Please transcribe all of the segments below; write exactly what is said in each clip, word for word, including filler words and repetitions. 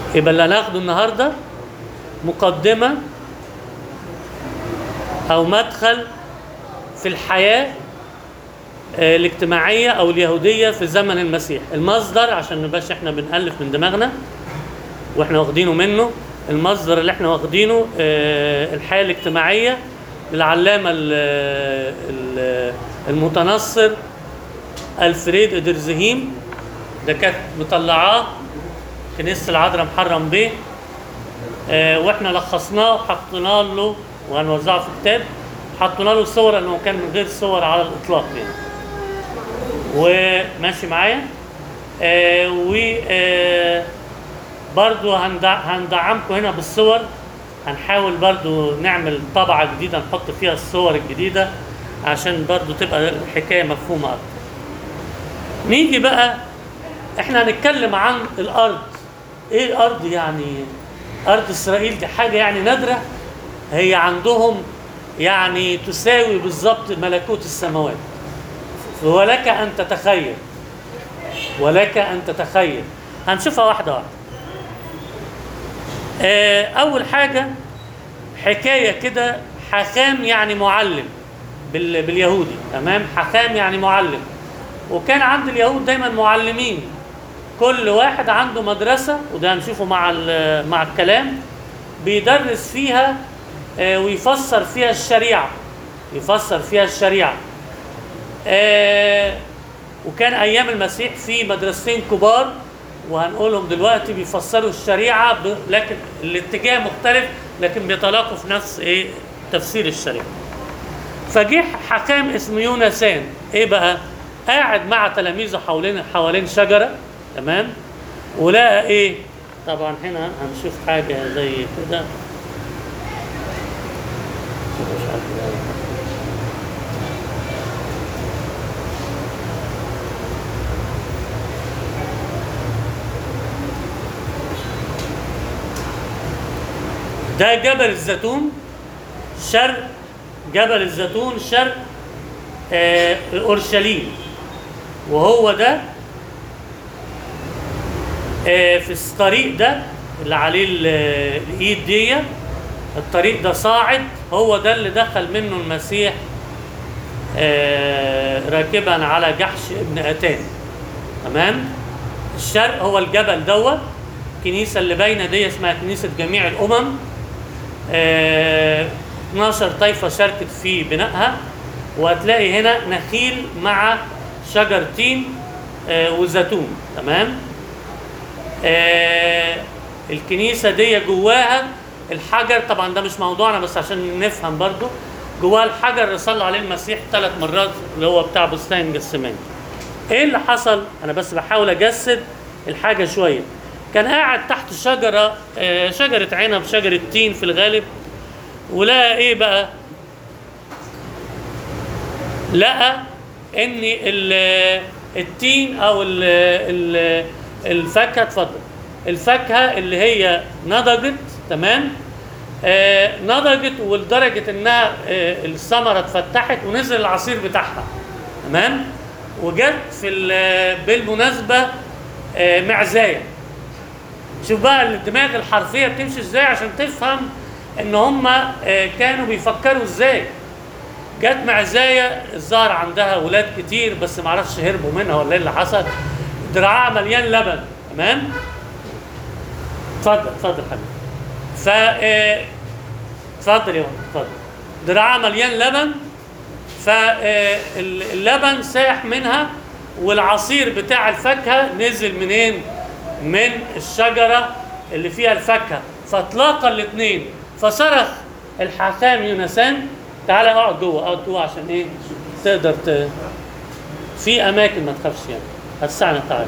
يبقى اللي هناخده النهارده مقدمة أو مدخل في الحياة الاجتماعية أو اليهودية في زمن المسيح. المصدر عشان نبقاش احنا بنألف من دماغنا واحنا واخدينه منه، المصدر اللي احنا واخدينه الحياة الاجتماعية للعلامة المتنصر ألفريد إدرزهيم، ده كانت مطلعاه كنيسة العذراء محرم بيه، واحنا لخصناه وحطينا له وهنوزعه في كتاب، حطينا له صور انه كان من غير صور على الاطلاق يعني. وماشي معايا. آه و آه برضو هندع هندعمكم هنا بالصور، هنحاول برضو نعمل طبعة جديدة نحط فيها الصور الجديدة عشان برضو تبقى الحكاية مفهومة أكتر. نيجي بقى احنا هنتكلم عن الأرض. ايه الأرض يعني؟ أرض إسرائيل دي حاجة يعني نادرة، هي عندهم يعني تساوي بالضبط ملكوت السماوات. ولك أن تتخيل، ولك أن تتخيل. هنشوفها واحدة واحدة. أول حاجة حكاية كده، حخام يعني معلم باليهودي، تمام؟ حخام يعني معلم، وكان عند اليهود دايما معلمين، كل واحد عنده مدرسة، وده هنشوفه مع مع الكلام، بيدرس فيها ويفسر فيها الشريعة، يفسر فيها الشريعة. وكان أيام المسيح في مدرستين كبار وهنقولهم دلوقتي بيفسروا الشريعة، لكن الاتجاه مختلف لكن بيتلاقوا في نفس ايه تفسير الشريعة. فجه حكام اسمه يونسان، ايه بقى؟ قاعد مع تلاميذه حوالين حوالين شجرة، تمام؟ ولقى ايه؟ طبعا هنا هنشوف حاجة زي كده، ده جبل الزيتون شرق، جبل الزيتون شرق آه اورشليم، وهو ده آه في الطريق ده اللي عليه الايد دي، الطريق ده صاعد، هو ده اللي دخل منه المسيح آه راكبا على جحش ابن اتان، تمام؟ الشرق هو الجبل دوت. الكنيسه اللي باينه دي اسمها كنيسه جميع الامم، آه اثناشر طائفه شاركت في بنائها، وهتلاقي هنا نخيل مع شجر تين آه وزيتون، تمام؟ آه الكنيسه دي جواها الحجر، طبعا ده مش موضوعنا بس عشان نفهم برضو، جواها الحجر اللي صلى عليه المسيح ثلاث مرات اللي هو بتاع بستان جسماني. ايه اللي حصل؟ انا بس بحاول اجسد الحاجه شويه. كان قاعد تحت شجره آه شجره عنب، شجره تين في الغالب، ولقى ايه بقى؟ لقى ان التين او ال ال الفاكهه، اتفضل، الفاكهه اللي هي نضجت، تمام؟ آه نضجت ولدرجه انها آه الثمره اتفتحت ونزل العصير بتاعها، تمام؟ وجت في بالمناسبه آه معزايه. شوف بقى الدماغ الحرفيه بتمشي ازاي عشان تفهم ان هم آه كانوا بيفكروا ازاي. جت معزايه الظاهر عندها ولاد كتير بس ما اعرفش هربوا منها ولا ايه اللي حصل، دراعها مليان لبن، تمام؟ اتفضل اتفضل حبيبي. ف اتفضل يا اتفضل. دراعها مليان لبن، فاللبن ساح منها والعصير بتاع الفاكهه نزل منين؟ من الشجره اللي فيها الفاكهه، فتلاقى الاثنين. فصرخ الحكام يونسان، تعالى اقعد جوه، اقعد جوه عشان ايه؟ تقدر ت... في اماكن ما تخافش يعني، هتساعدنا. تعالى.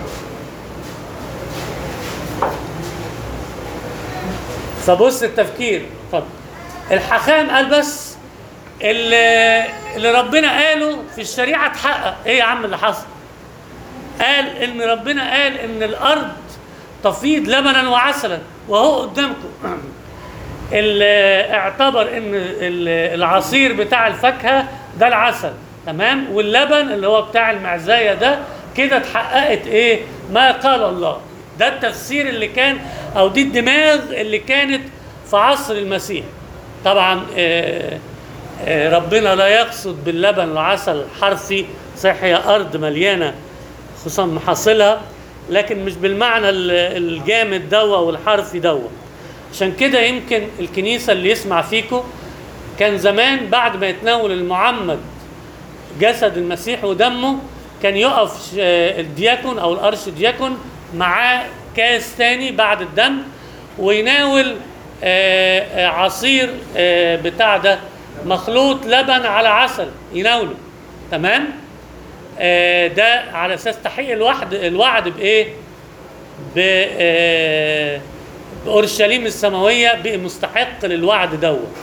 فبص التفكير، اتفضل. الحكام قال بس اللي, اللي ربنا قاله في الشريعه اتحقق. ايه يا عم اللي حصل؟ قال ان ربنا قال ان الارض تفيض لبنا وعسلا، وهو قدامكم. اللي اعتبر ان العصير بتاع الفاكهه ده العسل، تمام؟ واللبن اللي هو بتاع المعزايه ده، كده اتحققت ايه؟ ما قال الله. ده التفسير اللي كان او دي الدماغ اللي كانت في عصر المسيح. طبعا آه، آه، ربنا لا يقصد باللبن والعسل حرفي، صحيح هي ارض مليانه خصوصا محاصيلها، لكن مش بالمعنى ال- الجامد دوا والحرفي دوا. عشان كده يمكن الكنيسه اللي يسمع فيكم كان زمان بعد ما يتناول المعمد جسد المسيح ودمه كان يقف ش- الدياكون او الارش دياكون معاه كاس تاني بعد الدم، ويناول آه، آه، عصير آه، بتاع ده مخلوط لبن على عسل يناوله. تمام. آه، ده على اساس تحقيق الوعد الوعد بايه؟ ب آه، باورشليم السماويه بقى مستحق للوعد دوت.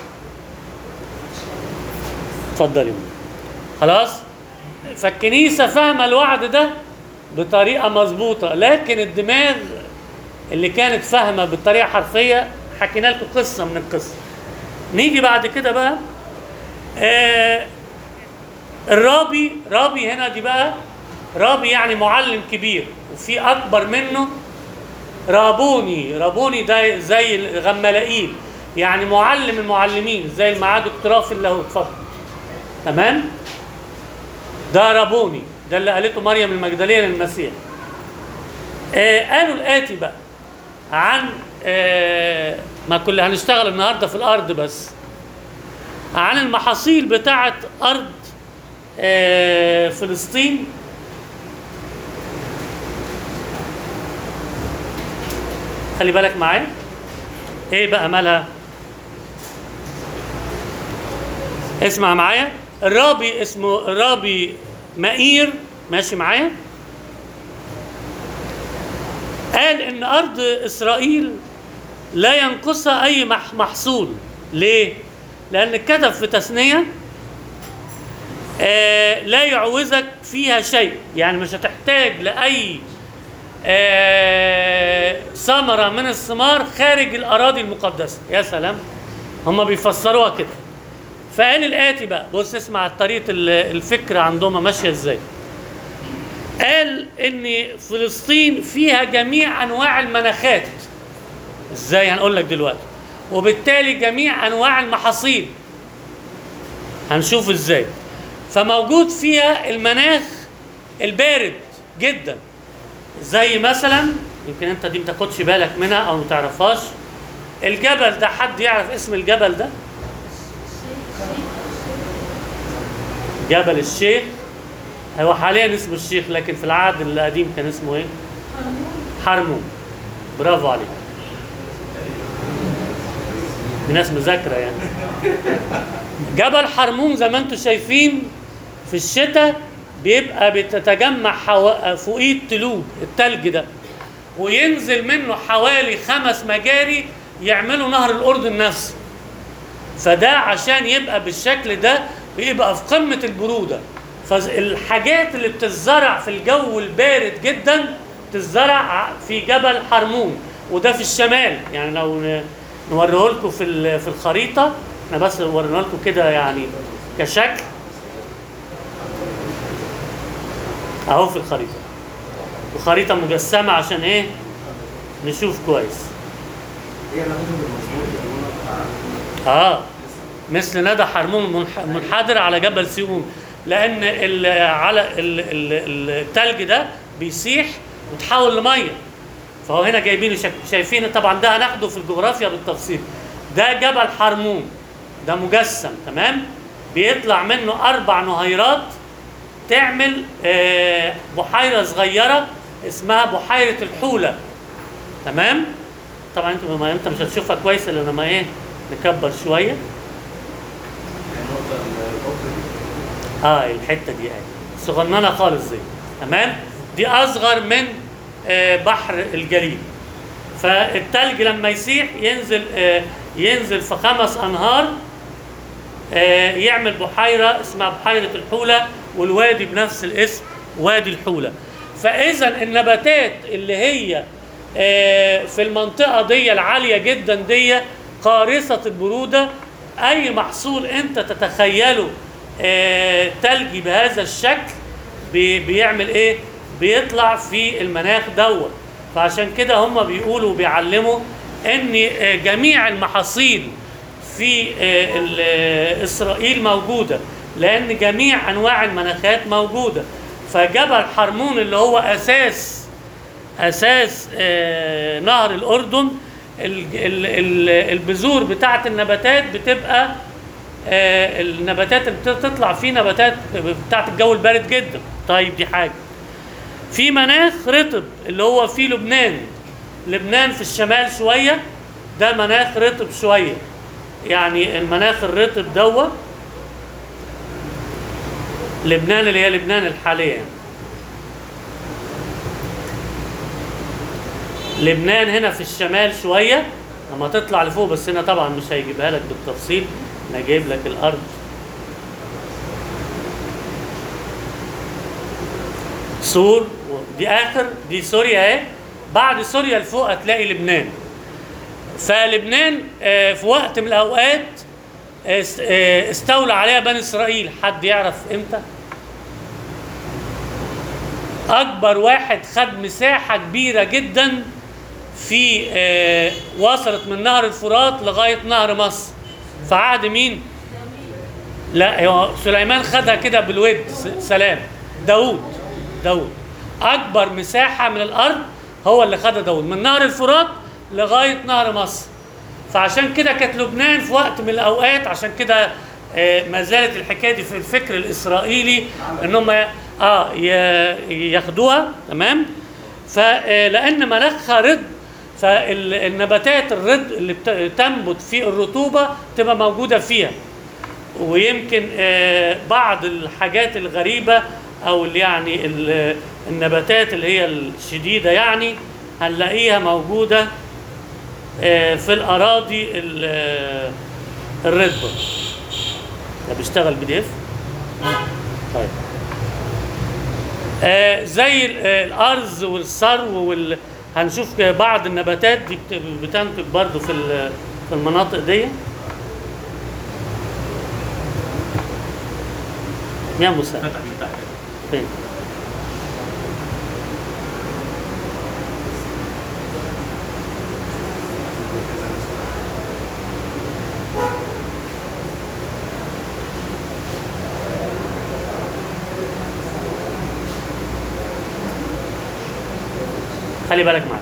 اتفضلي. خلاص. فالكنيسه فاهمه الوعد ده بطريقه مظبوطه، لكن الدماغ اللي كانت فاهمه بالطريقه حرفيه حكينا لكم قصه من القصه. نيجي بعد كده بقى آه الرابي. رابي هنا دي بقى رابي يعني معلم كبير، وفي اكبر منه رابوني. رابوني ده زي الغمالائيل، يعني معلم المعلمين، زي اللي معاه دكتوراه في اللاهوت. اتفضل. تمام. ده رابوني، ده اللي قالته مريم المجدليه للمسيح. آه قالوا الاتي بقى عن آه ما كل هنشتغل النهارده في الارض، بس عن المحاصيل بتاعه ارض آه فلسطين. خلي بالك معايا. ايه بقى مالها؟ اسمع معايا. الرابي اسمه الرابي مائير، ماشي معايا؟ قال ان ارض اسرائيل لا ينقصها اي مح- محصول. ليه؟ لان كتب في تثنيه آه لا يعوزك فيها شيء، يعني مش هتحتاج لاي آه ثمره من الثمار خارج الاراضي المقدسه. يا سلام، هم بيفسروها كده. فقال الاتي بقى، بص اسمع طريقه الفكره عندهم ماشيه ازاي. قال ان فلسطين فيها جميع انواع المناخات. ازاي؟ هنقول لك دلوقتي. وبالتالي جميع انواع المحاصيل هنشوف ازاي. فموجود فيها المناخ البارد جدا، زي مثلا يمكن انت دي ما تاخدش بالك منها او ما تعرفهاش. الجبل ده، حد يعرف اسم الجبل ده؟ جبل الشيخ. هو حاليا اسمه الشيخ، لكن في العهد القديم كان اسمه ايه؟ حرمون. برافو عليك، الناس مذاكره يعني. جبل حرمون زي ما انتم شايفين في الشتاء بيبقى بتتجمع حو... فوقيه التلوج، التلج ده، وينزل منه حوالي خمس مجاري يعملوا نهر الاردن نفسه. فده عشان يبقى بالشكل ده بيبقى في قمه البروده. فالحاجات اللي بتزرع في الجو البارد جدا تزرع في جبل حرمون، وده في الشمال. يعني لو نوريه لكم في في الخريطه، احنا بس ورينا لكم كده يعني كشكل اهو في الخريطه، وخريطه مجسمه عشان ايه؟ نشوف كويس. اه مثل ندى حرمون منحدر على جبل سيئون، لان ال على ال ال التلج ده بيسيح وتحول لميه. فهو هنا جايبينه شايفين. طبعا ده هناخده في الجغرافيا بالتفصيل. ده جبل حرمون، ده مجسم. تمام. بيطلع منه اربع نهيرات تعمل آه بحيره صغيره اسمها بحيره الحوله. تمام. طبعا انت ما انت مش هتشوفها كويس الا لما ايه نكبر شويه. اه الحته دي اهي صغننه خالص دي. تمام. دي اصغر من آه بحر الجليل. فالتلج لما يسيح ينزل آه ينزل في خمس انهار آه يعمل بحيره اسمها بحيره الحوله، والوادي بنفس الاسم وادي الحوله. فاذا النباتات اللي هي آه في المنطقه دي العاليه جدا دي قارصه البروده، اي محصول انت تتخيله آه تلجي بهذا الشكل بي بيعمل ايه؟ بيطلع في المناخ دوت. فعشان كده هم بيقولوا بيعلموا ان جميع المحاصيل في اسرائيل موجوده، لان جميع انواع المناخات موجوده. فجبل حرمون اللي هو اساس اساس نهر الاردن، البذور بتاعه النباتات بتبقى النباتات اللي بتطلع فيه نباتات بتاعه الجو البارد جدا. طيب دي حاجه. في مناخ رطب اللي هو في لبنان، لبنان في الشمال شويه، ده مناخ رطب شويه، يعني المناخ الرطب دوت لبنان اللي هي لبنان الحاليه. لبنان هنا في الشمال شويه لما تطلع لفوق، بس هنا طبعا مش هيجيبها لك بالتفصيل، انا جايب لك الارض. سور دي اخر، دي سوريا اهي، بعد سوريا لفوق هتلاقي لبنان. فلبنان في وقت من الاوقات استولى عليها بني اسرائيل. حد يعرف امتى؟ اكبر واحد خد مساحه كبيره جدا في وصلت من نهر الفرات لغايه نهر مصر في عهد مين؟ لا سليمان خدها كده بالود سلام. داود داود اكبر مساحه من الارض هو اللي خدها داود، من نهر الفرات لغايه نهر مصر. فعشان كده كانت لبنان في وقت من الاوقات، عشان كده ما زالت الحكايه دي في الفكر الاسرائيلي انهم اه ياخدوها. تمام. فلان مناخها رد، فالنباتات الرد اللي تنبت في الرطوبه تبقى موجوده فيها. ويمكن بعض الحاجات الغريبه او اللي يعني النباتات اللي هي الشديده يعني هنلاقيها موجوده في الاراضي الرطبه. ده بيشتغل بي دي اف. طيب آه زي الارز والثرو وال... هنشوف بعض النباتات دي بتنتج برضو في في المناطق دي. يا مساعد فين؟ خلي بالك معايا.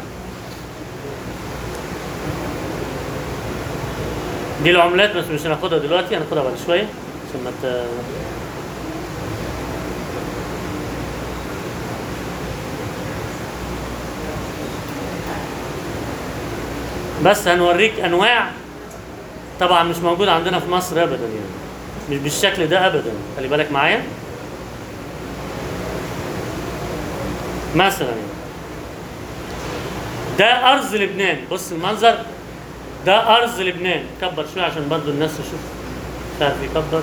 دي العملات بس مش هناخدها دلوقتي، هناخدها بعد شويه عشان ما ت... بس هنوريك انواع طبعا مش موجوده عندنا في مصر ابدا، يعني مش بالشكل ده ابدا. خلي بالك معايا. مثلا ده ارز لبنان، بص المنظر ده ارز لبنان. كبر شويه عشان برضو الناس تشوف. مش عارف يكبر.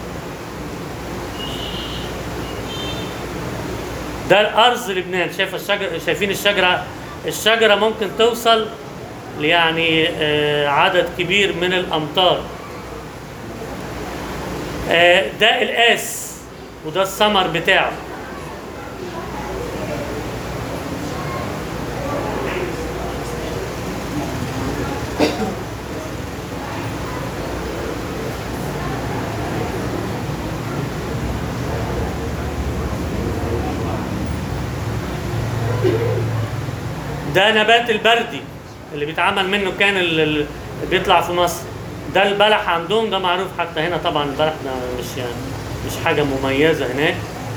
ده الارز لبنان. شايف الشجره؟ شايفين الشجره؟ الشجره ممكن توصل يعني عدد كبير من الامتار. ده القاس وده الثمر بتاعه. ده نبات البردي اللي بيتعمل منه كان اللي بيطلع في مصر. ده البلح عندهم، ده معروف حتى هنا. طبعا البلح ده مش يعني مش حاجه مميزه هناك.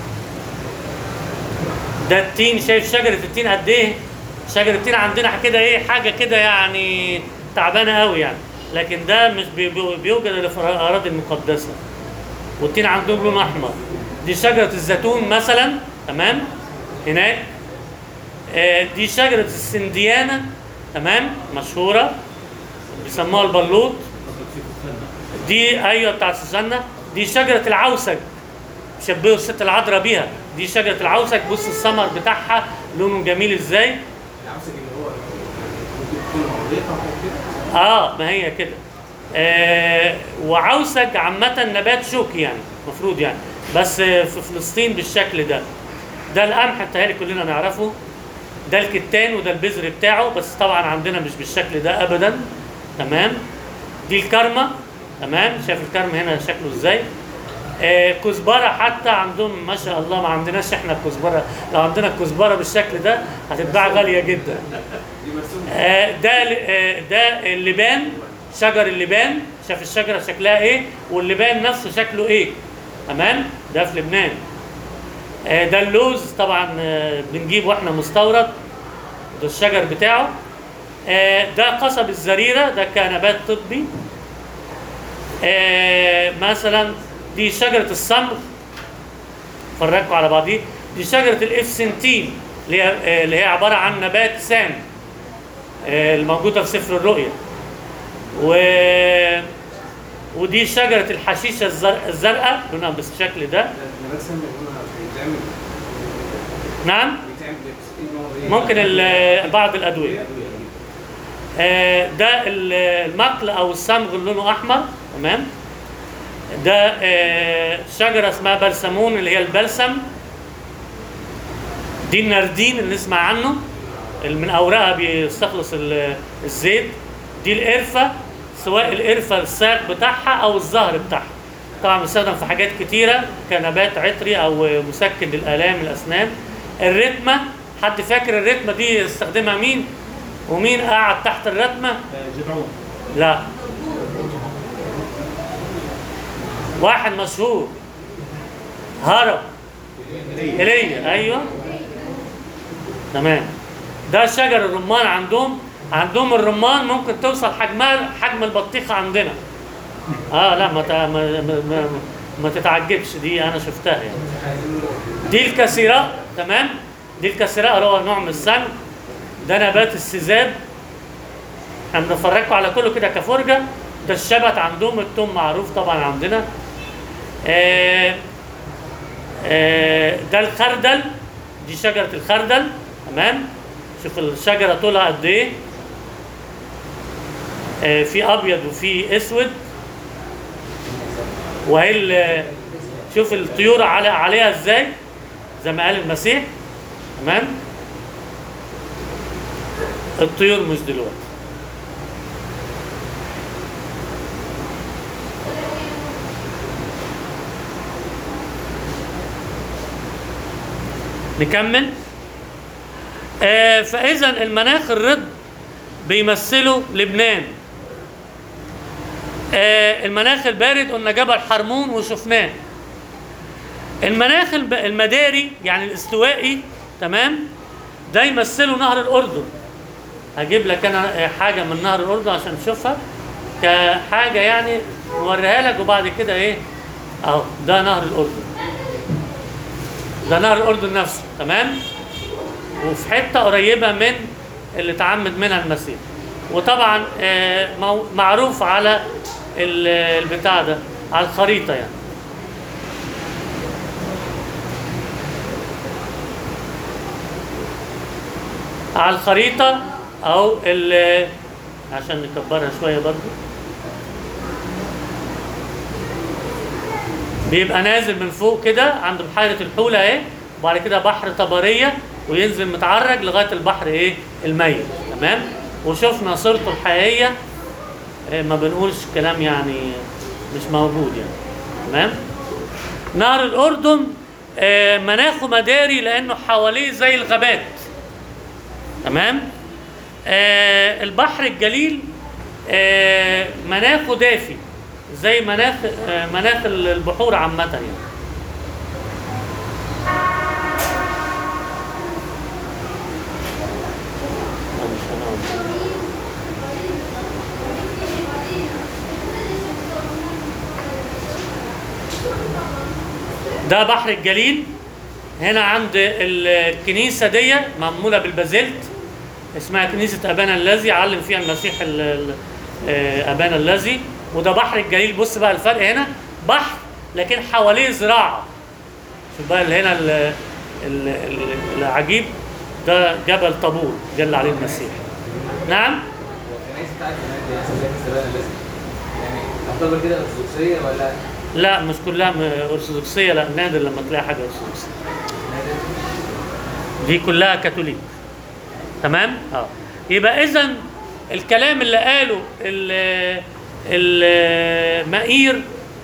ده التين. شايف شجره التين قد ايه؟ شجره التين عندنا كده ايه، حاجه كده يعني تعبانه قوي يعني، لكن ده مش بيوجد الا في الاراضي المقدسه. والتين عندهم لون احمر. دي شجره الزيتون مثلا. تمام. هناك دي شجرة السنديانة. تمام. مشهورة بيسموها البلوط. دي ايوه بتاعت سوسنة. دي شجرة العوسج، بيشبهوا الست العذراء بيها. دي شجرة العوسج. بص الثمر بتاعها لونه جميل ازاي. العوسج اللي هو ممكن يكون كده. اه ما هي كده. آه وعوسج عامة نبات شوكي يعني المفروض يعني، بس في فلسطين بالشكل ده. ده القمح بتهيألي كلنا نعرفه. ده الكتان وده البذر بتاعه، بس طبعا عندنا مش بالشكل ده ابدا. تمام. دي الكرمه. تمام. شايف الكرم هنا شكله ازاي؟ آه كزبره حتى عندهم ما شاء الله، ما عندناش احنا الكزبره. لو عندنا الكزبره بالشكل ده هتتباع غاليه جدا. آه ده آه ده اللبان، شجر اللبان. شاف الشجره شكلها ايه، واللبان نفسه شكله ايه. تمام. ده في لبنان. آه ده اللوز طبعا آه بنجيبه احنا مستورد، ده الشجر بتاعه. آه ده قصب الزريره، ده كنبات طبي. آه مثلا دي شجره الصمغ، فرقوا على بعضيه. دي شجره الافسنتين اللي هي آه اللي هي عباره عن نبات سام آه الموجوده في سفر الرؤيا. و ودي شجره الحشيشه الزرق... الزرقاء لونها بالشكل ده. نبات سام بيتعمل نعم. ممكن بعض الادويه. آه ده المقل او الصمغ اللي لونه احمر. تمام. ده آه شجره اسمها بلسمون اللي هي البلسم. دي النردين اللي نسمع عنه، اللي من اوراقها بيستخلص الزيت. دي القرفه، سواء القرفه الساق بتاعها او الزهر بتاعها. طبعا بيستخدم في حاجات كتيره كنبات عطري او مسكن للالام الاسنان. الرتمه، حد فاكر الرتمه دي يستخدمها مين؟ ومين قاعد تحت الرتمه؟ جدعون. لا، واحد مشهور، هرب. ايليا. ايوه تمام. ده شجر الرمان عندهم. عندهم الرمان ممكن توصل حجمها حجم البطيخه عندنا. اه لا ما ما ما, ما تتعجبش، دي انا شفتها يعني. دي الكسيراء. تمام. دي الكسيراء هو نوع من السمك. ده نبات السذاب، احنا بنفرجكم على كله كده كفرجه. ده الشبت عندهم، التوم معروف طبعا عندنا. آه آه ده الخردل، دي شجره الخردل. تمام. شوف الشجره طولها قد ايه. آه في ابيض وفي اسود. وهي شوف الطيور على عليها ازاي زي ما قال المسيح. تمام. الطيور مش دلوقتي. نكمل. آه فإذا المناخ الرد بيمثلوا لبنان. آه المناخ البارد قلنا جبل حرمون وشفناه. المناخ المداري يعني الاستوائي، تمام، ده يمثلوا نهر الأردن. هجيب لك أنا حاجة من نهر الأردن عشان تشوفها كحاجة يعني نوريها لك، وبعد كده إيه أهو ده نهر الأردن. ده نهر الأردن نفسه. تمام. وفي حتة قريبة من اللي تعمد منها المسيح. وطبعا آه معروف على البتاع ده على الخريطة يعني. على الخريطة أو عشان نكبرها شوية برضو، بيبقى نازل من فوق كده عند بحيرة الحولة اهي، وبعد كده بحر طبرية، وينزل متعرج لغاية البحر ايه الميت. تمام. وشفنا صورته الحقيقية، إيه ما بنقولش كلام يعني مش موجود يعني. تمام. نهر الأردن آه مناخه مداري لأنه حواليه زي الغابات. تمام. آه البحر الجليل آه مناخه دافي زي مناخ آه مناخ البحور عامة يعني. ده بحر الجليل. هنا عند الكنيسة دي معمولة بالبازلت، اسمها كنيسة أبانا الذي، علم فيها المسيح أبانا الذي. وده بحر الجليل. بص بقى الفرق هنا، بحر لكن حواليه زراعة. شوف بقى هنا ال ال ال العجيب ده جبل طابور جل عليه المسيح. نعم. الكنيسة بتاعت أبانا الذي يعني تعتبر كده أرثوذكسية ولا؟ لا مش كلها أرثوذكسية، لا نادر لما تلاقي حاجة أرثوذكسية. دي كلها كاثوليك. تمام؟ اه يبقى اذا الكلام اللي قاله ال- المائير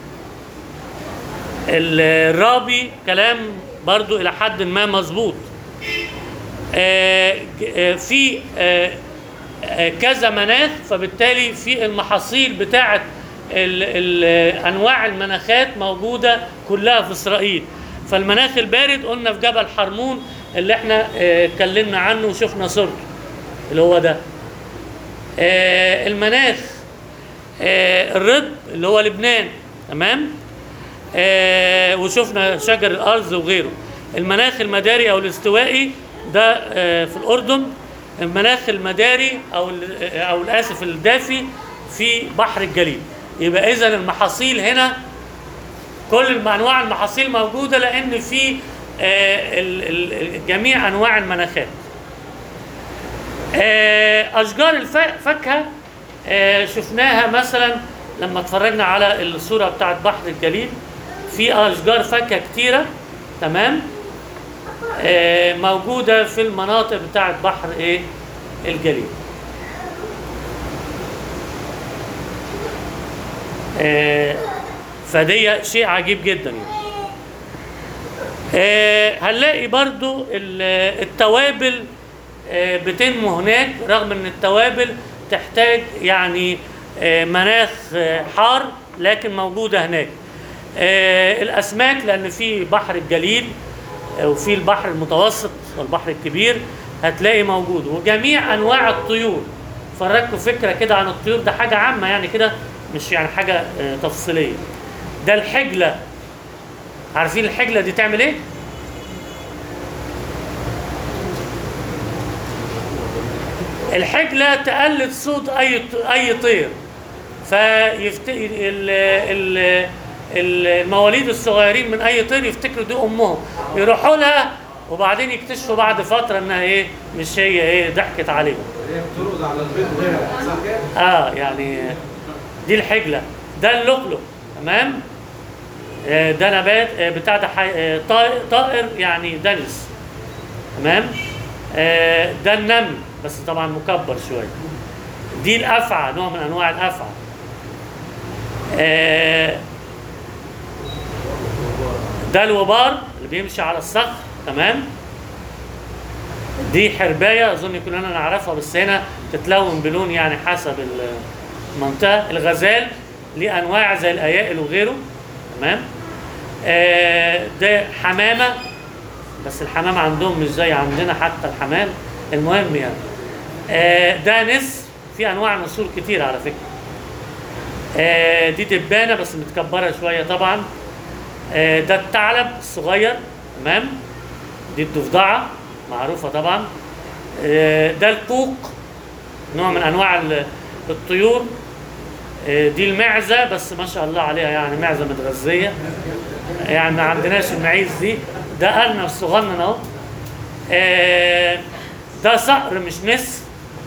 الرابي كلام برضو الى حد ما مظبوط. آه، آه، في آه، آه، كذا مناخ، فبالتالي في المحاصيل بتاعه ال- ال- انواع المناخات موجوده كلها في اسرائيل. فالمناخ البارد قلنا في جبل حرمون اللي احنا آه، اتكلمنا عنه وشفنا صورته اللي هو ده. آه، المناخ آه، الرب اللي هو لبنان، تمام؟ آه، وشفنا شجر الارز وغيره. المناخ المداري او الاستوائي ده آه، في الاردن. المناخ المداري او ال- او الاسف الدافي في بحر الجليل. يبقى اذا المحاصيل هنا كل انواع المحاصيل موجوده، لان في آه، ال- ال- جميع انواع المناخات. آه، اشجار الفاكهه آه، شفناها مثلا لما اتفرجنا على الصوره بتاعت بحر الجليل. في اشجار فاكهه كتيره، تمام؟ آه، موجوده في المناطق بتاعت بحر ايه الجليل. آه، فدي شيء عجيب جدا يعني. آه، هنلاقي برضو ال- التوابل آه، بتنمو هناك، رغم ان التوابل تحتاج يعني آه، مناخ آه، حار، لكن موجودة هناك. آه، الأسماك لأن في بحر الجليل آه، وفي البحر المتوسط والبحر الكبير هتلاقي موجود، وجميع أنواع الطيور. فرجكم فكرة كده عن الطيور، ده حاجة عامة يعني كده، مش يعني حاجة آه، تفصيلية. ده الحجلة، عارفين الحجلة دي تعمل ايه؟ الحجلة تقلد صوت اي اي طير، فيفت... ال... ال... المواليد الصغيرين من اي طير يفتكروا دي امهم، يروحوا لها وبعدين يكتشفوا بعد فتره انها ايه، مش هي، ايه، ضحكت عليهم. هي بترقد على البيض غيرها، صح كده؟ اه يعني دي الحجله. ده اللؤلؤ، تمام؟ آه، ده نبات آه، بتاع ده حي... آه، طائر... طائر يعني دنس، تمام؟ آه، ده النمل بس طبعا مكبر شويه. دي الافعى، نوع من انواع الافعى. آه، ده الوبار اللي بيمشي على الصخر، تمام؟ دي حربايه اظن كلنا نعرفها، بس هنا تتلون بلون يعني حسب المنطقه. الغزال ليه انواع زي الايائل وغيره، تمام؟ آه، ده حمامه، بس الحمام عندهم مش زي عندنا حتى الحمام. المهم يعني آه، ده نسر، في انواع نسور كتير على فكره. آه، دي دبانه بس متكبره شويه طبعا. آه، ده الثعلب الصغير، تمام؟ دي الضفدعه معروفه طبعا. آه، ده القوق، نوع من انواع ال- الطيور. آه، دي المعزه، بس ما شاء الله عليها يعني معزه متغذيه، يعني ما عندناش المعيز دي. ده ارنب صغنن اهو. آه، ده صقر مش نسر.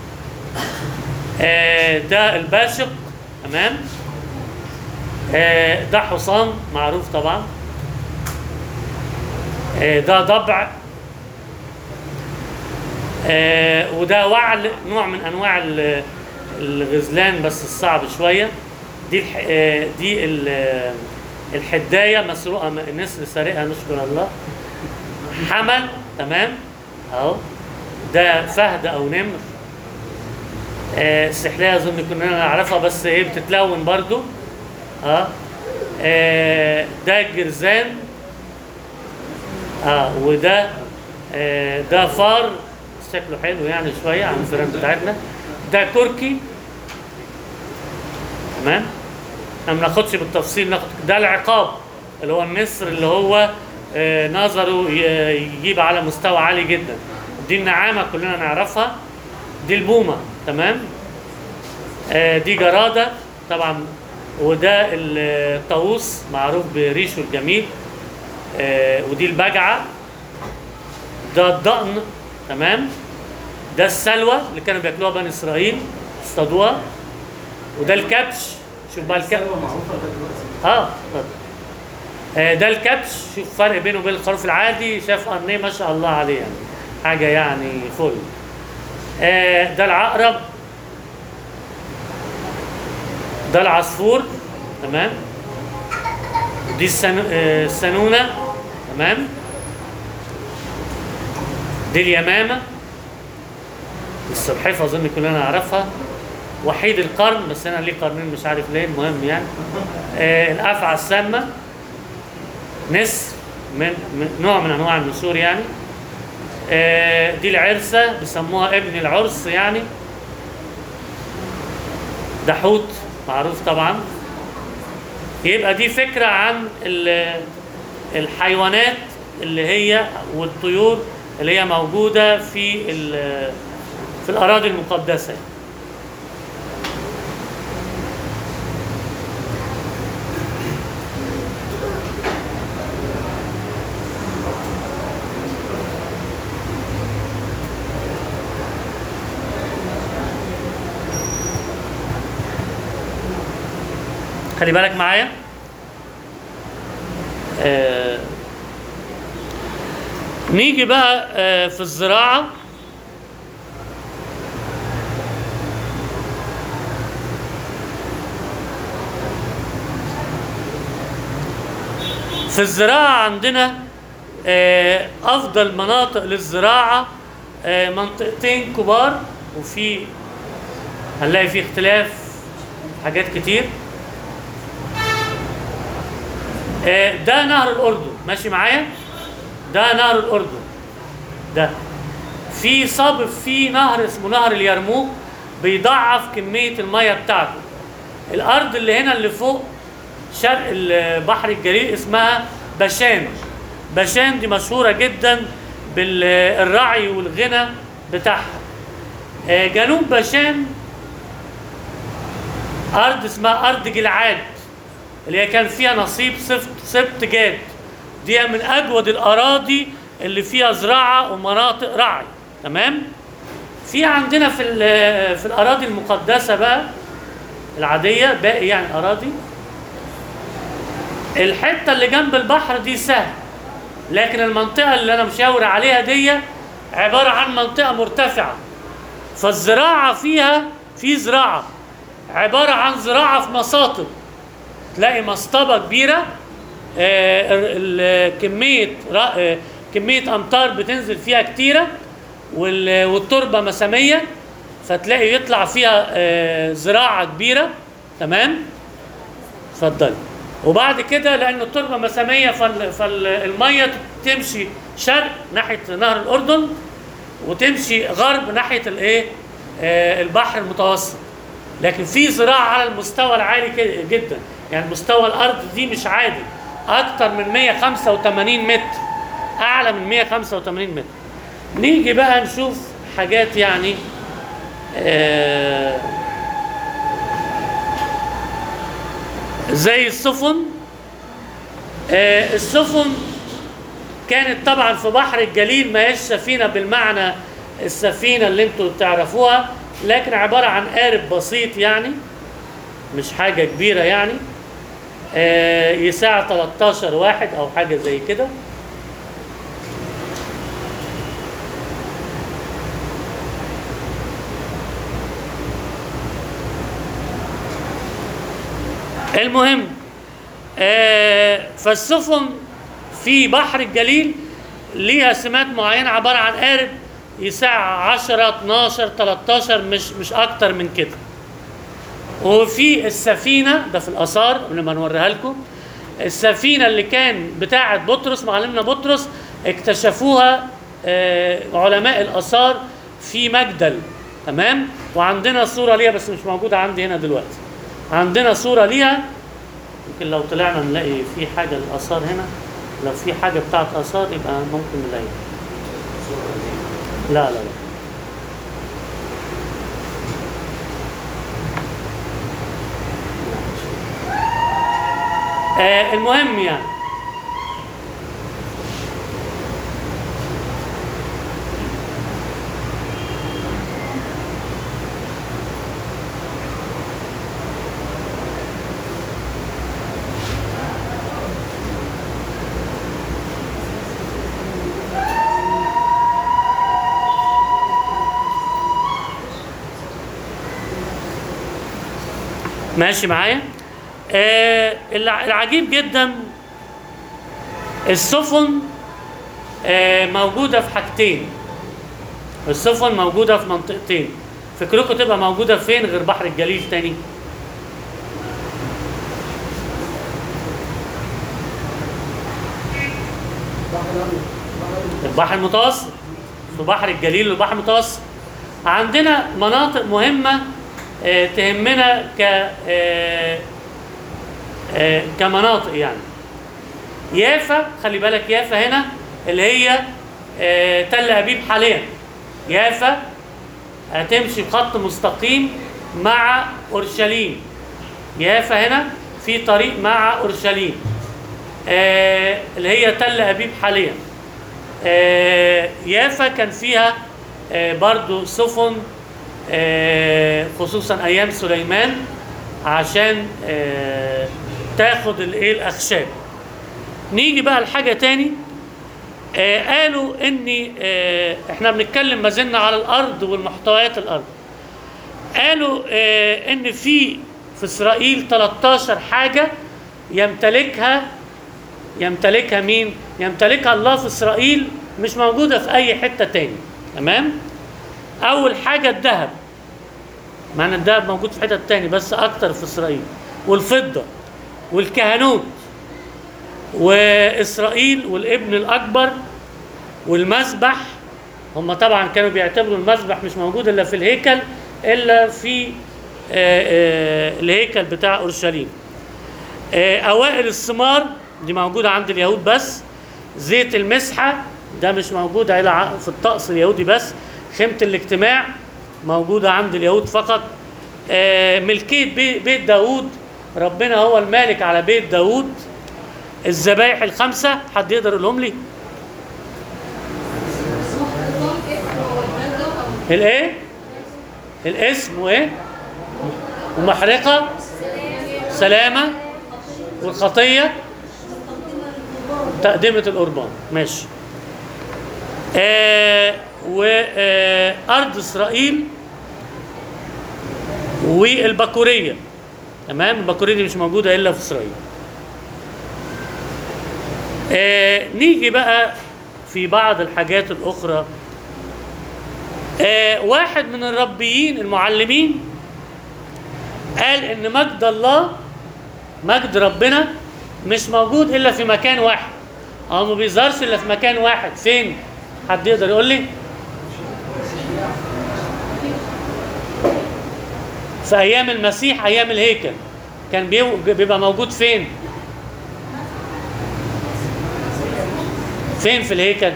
آه، ده الباشق، تمام؟ آه، ده حصان معروف طبعا. آه، ده ضبع. آه، وده وعل، نوع من انواع ال- الغزلان بس الصعب شويه. دي الح... آه، دي ال- آه، الحدايه مسروقه، م- النسر سارقها نشكر الله. حمل، تمام؟ اهو. ده فهد او نمر. آه، السحلية اظن كلنا نعرفها، بس ايه، بتتلون برضو. اه, آه ده الجرذان. اه وده آه ده فار شكله حلو يعني شويه عن الفئران بتاعتنا. ده كركي، تمام؟ احنا ما بناخدش بالتفصيل، ناخد ده العقاب اللي هو النسر اللي هو آه نظره ي- يجيب على مستوى عالي جدا. دي النعامه كلنا نعرفها. دي البومه، تمام؟ آه دي جراده طبعا. وده الطاووس معروف بريشه الجميل. آه ودي البجعه. ده الضأن، تمام؟ ده السلوى اللي كانوا بياكلوها بني اسرائيل، اصطادوها. وده الكبش، شوف بقى الكبش. معروفه لغايه دلوقتي. اه اتفضل. آه ده الكبش، شوف الفرق بينه وبين الخروف العادي، شاف قرنيه ما شاء الله عليه يعني، حاجه يعني فل. آه ده العقرب، ده العصفور، تمام. دي السن... آه السنونة، تمام. دي اليمامة، السلحفاة أظن كلنا نعرفها. وحيد القرن، بس أنا ليه قرنين مش عارف ليه، المهم يعني. آه الأفعى السامة، نسر من... من نوع من أنواع النسور يعني. آه دي العرسة، بيسموها ابن العرس يعني. ده حوت معروف طبعا. يبقى دي فكرة عن الحيوانات اللي هي والطيور اللي هي موجودة في في الأراضي المقدسة. خلي بالك معايا. آه نيجي بقى آه في الزراعة. في الزراعة عندنا آه أفضل مناطق للزراعة آه منطقتين كبار، وفي هنلاقي في اختلاف حاجات كتير. آه ده نهر الأردن، ماشي معايا؟ ده نهر الأردن. ده في صابب في نهر اسمه نهر اليرموك، بيضعف كمية المية بتاعته. الأرض اللي هنا اللي فوق شرق البحر الجليل اسمها باشان. باشان دي مشهورة جدا بالرعي والغنى بتاعها. جنوب باشان أرض اسمها أرض جلعاد، اللي هي كان فيها نصيب سبط جاد. دي من أجود الأراضي اللي فيها زراعة ومناطق رعي، تمام. في عندنا في في الأراضي المقدسة بقى العادية، باقي يعني أراضي، الحتة اللي جنب البحر دي سهل، لكن المنطقة اللي أنا مشاور عليها دي عبارة عن منطقة مرتفعة. فالزراعة فيها في زراعة عبارة عن زراعة في مساطب. تلاقي مسطبة كبيرة، آه كمية آه كمية أمطار بتنزل فيها كتيرة، والتربة مسامية، فتلاقي يطلع فيها آه زراعة كبيرة، تمام. اتفضل. وبعد كده لأن التربة مسامية فالمية تمشي شرق ناحية نهر الأردن، وتمشي غرب ناحية الايه آه البحر المتوسط. لكن في زراعة على المستوى العالي جدا، يعني مستوى الأرض دي مش عادي، أكتر من مية وخمسة وثمانين متر، أعلى من مية وخمسة وثمانين متر. نيجي بقى نشوف حاجات يعني آه زي السفن. آه السفن كانت طبعا في بحر الجليل، ما هيش سفينة بالمعنى السفينة اللي انتوا تعرفوها، لكن عبارة عن قارب بسيط يعني، مش حاجة كبيرة يعني. آه يساع تلتاشر واحد أو حاجة زي كده. المهم آه فالسفن في بحر الجليل ليها سمات معينة، عبارة عن قارب يساع عشرة اتناشر تلتاشر، مش مش أكتر من كده. وفي السفينة ده في الآثار قبل ما نوريها لكم، السفينة اللي كان بتاعة بطرس معلمنا بطرس اكتشفوها آه علماء الآثار في مجدل، تمام. وعندنا صورة ليها بس مش موجودة عندي هنا دلوقتي. عندنا صورة ليها، يمكن لو طلعنا نلاقي في حاجة للآثار هنا. لو في حاجة بتاعت آثار يبقى ممكن نلاقيها. لا لا لا آه المهم يعني ماشي معايا؟ آه الع- العجيب جدا السفن آه موجودة في حاجتين. السفن موجودة في منطقتين. فكركم تبقى موجودة فين غير بحر الجليل تاني؟ البحر المتوسط. في بحر الجليل والبحر المتوسط. عندنا مناطق مهمة آه، تهمنا ك آه، آه، كمناطق يعني. يافا، خلي بالك يافا هنا اللي هي آه، تل أبيب حاليا. يافا هتمشي بخط مستقيم مع أورشليم. يافا هنا في طريق مع أورشليم آه، اللي هي تل أبيب حاليا. آه، يافا كان فيها آه، برضو سفن آه، خصوصا أيام سليمان عشان آه، تاخد الايه الأخشاب. نيجي بقى لحاجة تاني. آه قالوا ان آه احنا بنتكلم ما زلنا على الارض والمحتويات الارض. قالوا آه ان في في اسرائيل تلتاشر حاجه يمتلكها يمتلكها مين؟ يمتلكها الله في اسرائيل، مش موجوده في اي حته تاني. تمام؟ اول حاجه الذهب. معنى الذهب موجود في حته تاني بس اكتر في اسرائيل. والفضه والكهنوت وإسرائيل والابن الأكبر والمسبح. هم طبعا كانوا بيعتبروا المسبح مش موجود إلا في الهيكل، إلا في آه، آه، الهيكل بتاع أورشليم. آه، أوائل الثمار دي موجودة عند اليهود بس. زيت المسحة ده مش موجود إلا في الطقس اليهودي بس. خيمة الاجتماع موجودة عند اليهود فقط. آه، ملكية بي- بيت داود، ربنا هو المالك على بيت داود. الذبائح الخمسة حد يقدر يقولهم لي؟ الايه؟ الاسم وايه؟ ومحرقة سلامة والخطية تقدمة القربان. ماشي. آه وأرض إسرائيل والبكورية. تمام؟ البكورية دي مش موجودة إلا في إسرائيل. آه نيجي بقى في بعض الحاجات الأخرى. آه واحد من الربيين المعلمين قال إن مجد الله، مجد ربنا مش موجود إلا في مكان واحد، أو ما بيظهرش إلا في مكان واحد. فين؟ حد يقدر يقول لي؟ في أيام المسيح، أيام الهيكل كان بيبقى موجود فين؟ فين في الهيكل؟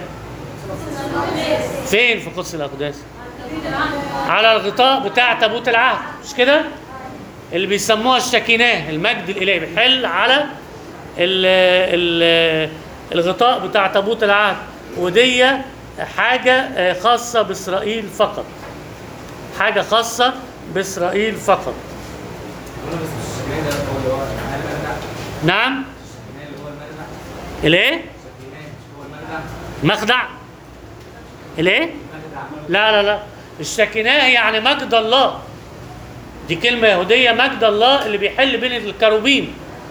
فين في قدس الأقداس؟ على الغطاء بتاع تابوت العهد، مش كده؟ اللي بيسموها الشكيناه، المجد الإلهي بيحل على ال ال الغطاء بتاع تابوت العهد. ودي حاجة خاصة بإسرائيل فقط. حاجة خاصة بإسرائيل فقط. نعم؟ الايه؟ مخدع؟ الايه؟ لا لا لا، الشكيناه يعني مجد الله. دي كلمة يهودية، مجد الله اللي بيحل بين الكروبين.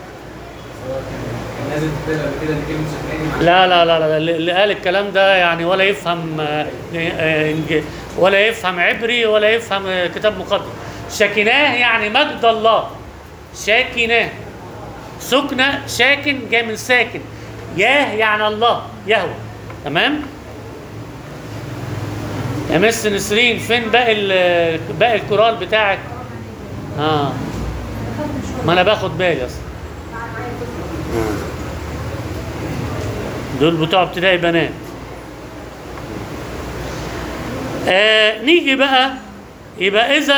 لا لا لا لا، اللي قال الكلام ده يعني ولا يفهم ولا يفهم عبري ولا يفهم كتاب مقدس. شكيناه يعني مجد الله. شاكناه، سكنة، شاكن جاي من ساكن. ياه يعني الله، يهوه. تمام؟ يا مس نسرين فين باقي باقي الكورال بتاعك؟ اه ما انا باخد بالي اصلا. دول بتوع ابتدائي بنات. آه نيجي بقى، يبقى اذا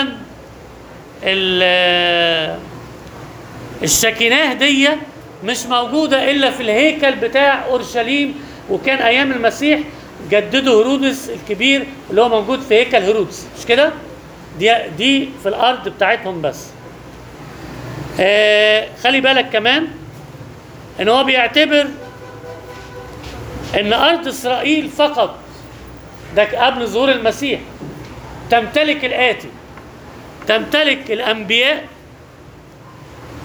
الشكيناه دي مش موجودة إلا في الهيكل بتاع أورشليم. وكان أيام المسيح جددوا هيرودس الكبير اللي هو موجود في هيكل هيرودس، مش كده؟ دي دي في الأرض بتاعتهم بس. آه خلي بالك كمان إن هو بيعتبر إن أرض إسرائيل فقط، ده قبل ظهور المسيح، تمتلك الآتي: تمتلك الأنبياء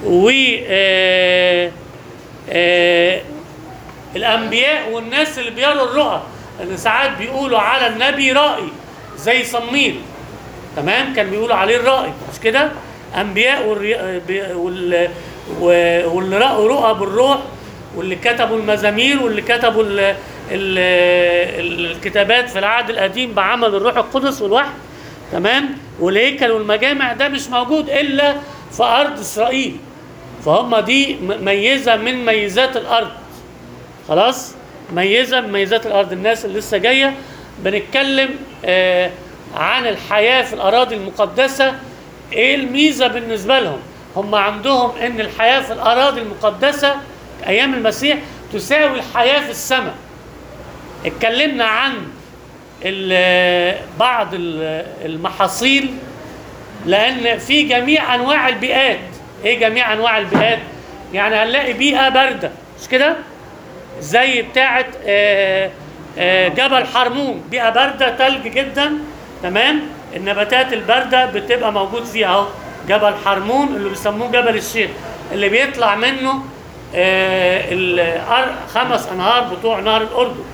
و آه آه الانبياء والناس اللي بيروا الرؤى، ان ساعات بيقولوا على النبي رائي زي صمويل، تمام، كان بيقولوا عليه الرائي، مش كده؟ انبياء والري... بي- وال... و- واللي رأوا رؤى بالروح، واللي كتبوا المزامير، واللي كتبوا ال... ال... الكتابات في العهد القديم بعمل الروح القدس والوحي، تمام، والهيكل والمجامع ده مش موجود الا في ارض اسرائيل، فهم دي م- ميزه من ميزات الارض، خلاص، ميزه من ميزات الارض. الناس اللي لسه جايه بنتكلم آه عن الحياه في الاراضي المقدسه. ايه الميزه بالنسبه لهم؟ هم عندهم ان الحياه في الاراضي المقدسه ايام المسيح تساوي الحياه في السماء. اتكلمنا عن ال- بعض ال- المحاصيل، لان في جميع انواع البيئات. ايه جميع انواع البيئات؟ يعني هنلاقي بيئه بارده، مش كده؟ زي بتاعه آه، آه، جبل حرمون، بيئه بارده ثلج جدا، تمام. النباتات البارده بتبقى موجود فيها اهو. جبل حرمون اللي بيسموه جبل الشيخ، اللي بيطلع منه آه، الأر- خمس انهار بتوع نهر الاردن.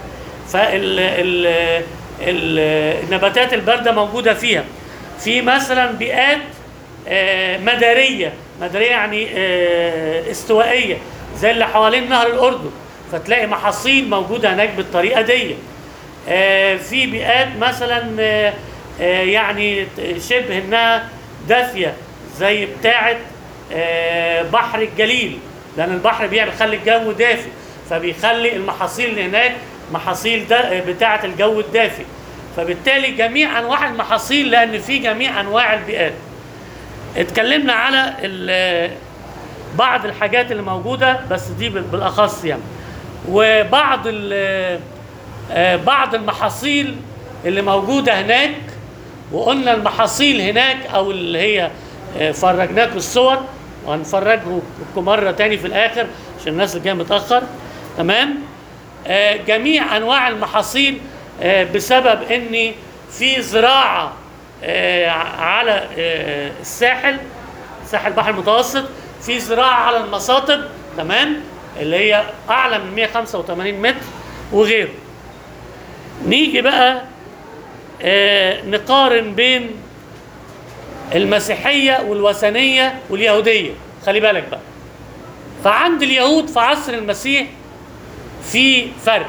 فالنباتات البارده موجوده فيها. في مثلا بيئات آه، مداريه، مداريه يعني آه، استوائيه، زي اللي حوالين نهر الاردن، فتلاقي محاصيل موجوده هناك بالطريقه دي. آه، في بيئات مثلا آه، آه، يعني شبه انها دافيه، زي بتاعه آه، بحر الجليل، لان البحر بيخلي الجو دافي، فبيخلي المحاصيل اللي هناك محاصيل ده بتاعه الجو الدافي. فبالتالي جميع انواع المحاصيل، لان في جميع انواع البيئات. اتكلمنا على ال- بعض الحاجات اللي موجوده، بس دي بالاخص يعني، وبعض ال- آه، بعض المحاصيل اللي موجوده هناك. وقلنا المحاصيل هناك، او اللي هي آه، فرجناكم الصور، وهنفرجكم مره تاني في الاخر عشان الناس اللي جايه متاخر، تمام. آه، جميع انواع المحاصيل آه، بسبب ان في زراعه آه، على آه، الساحل، ساحل البحر المتوسط، في زراعه على المصاطب، تمام، اللي هي اعلى من مئة وخمسة وثمانين متر وغيره. نيجي بقى آه، نقارن بين المسيحيه والوثنيه واليهوديه. خلي بالك بقى، فعند اليهود في عصر المسيح في فرق.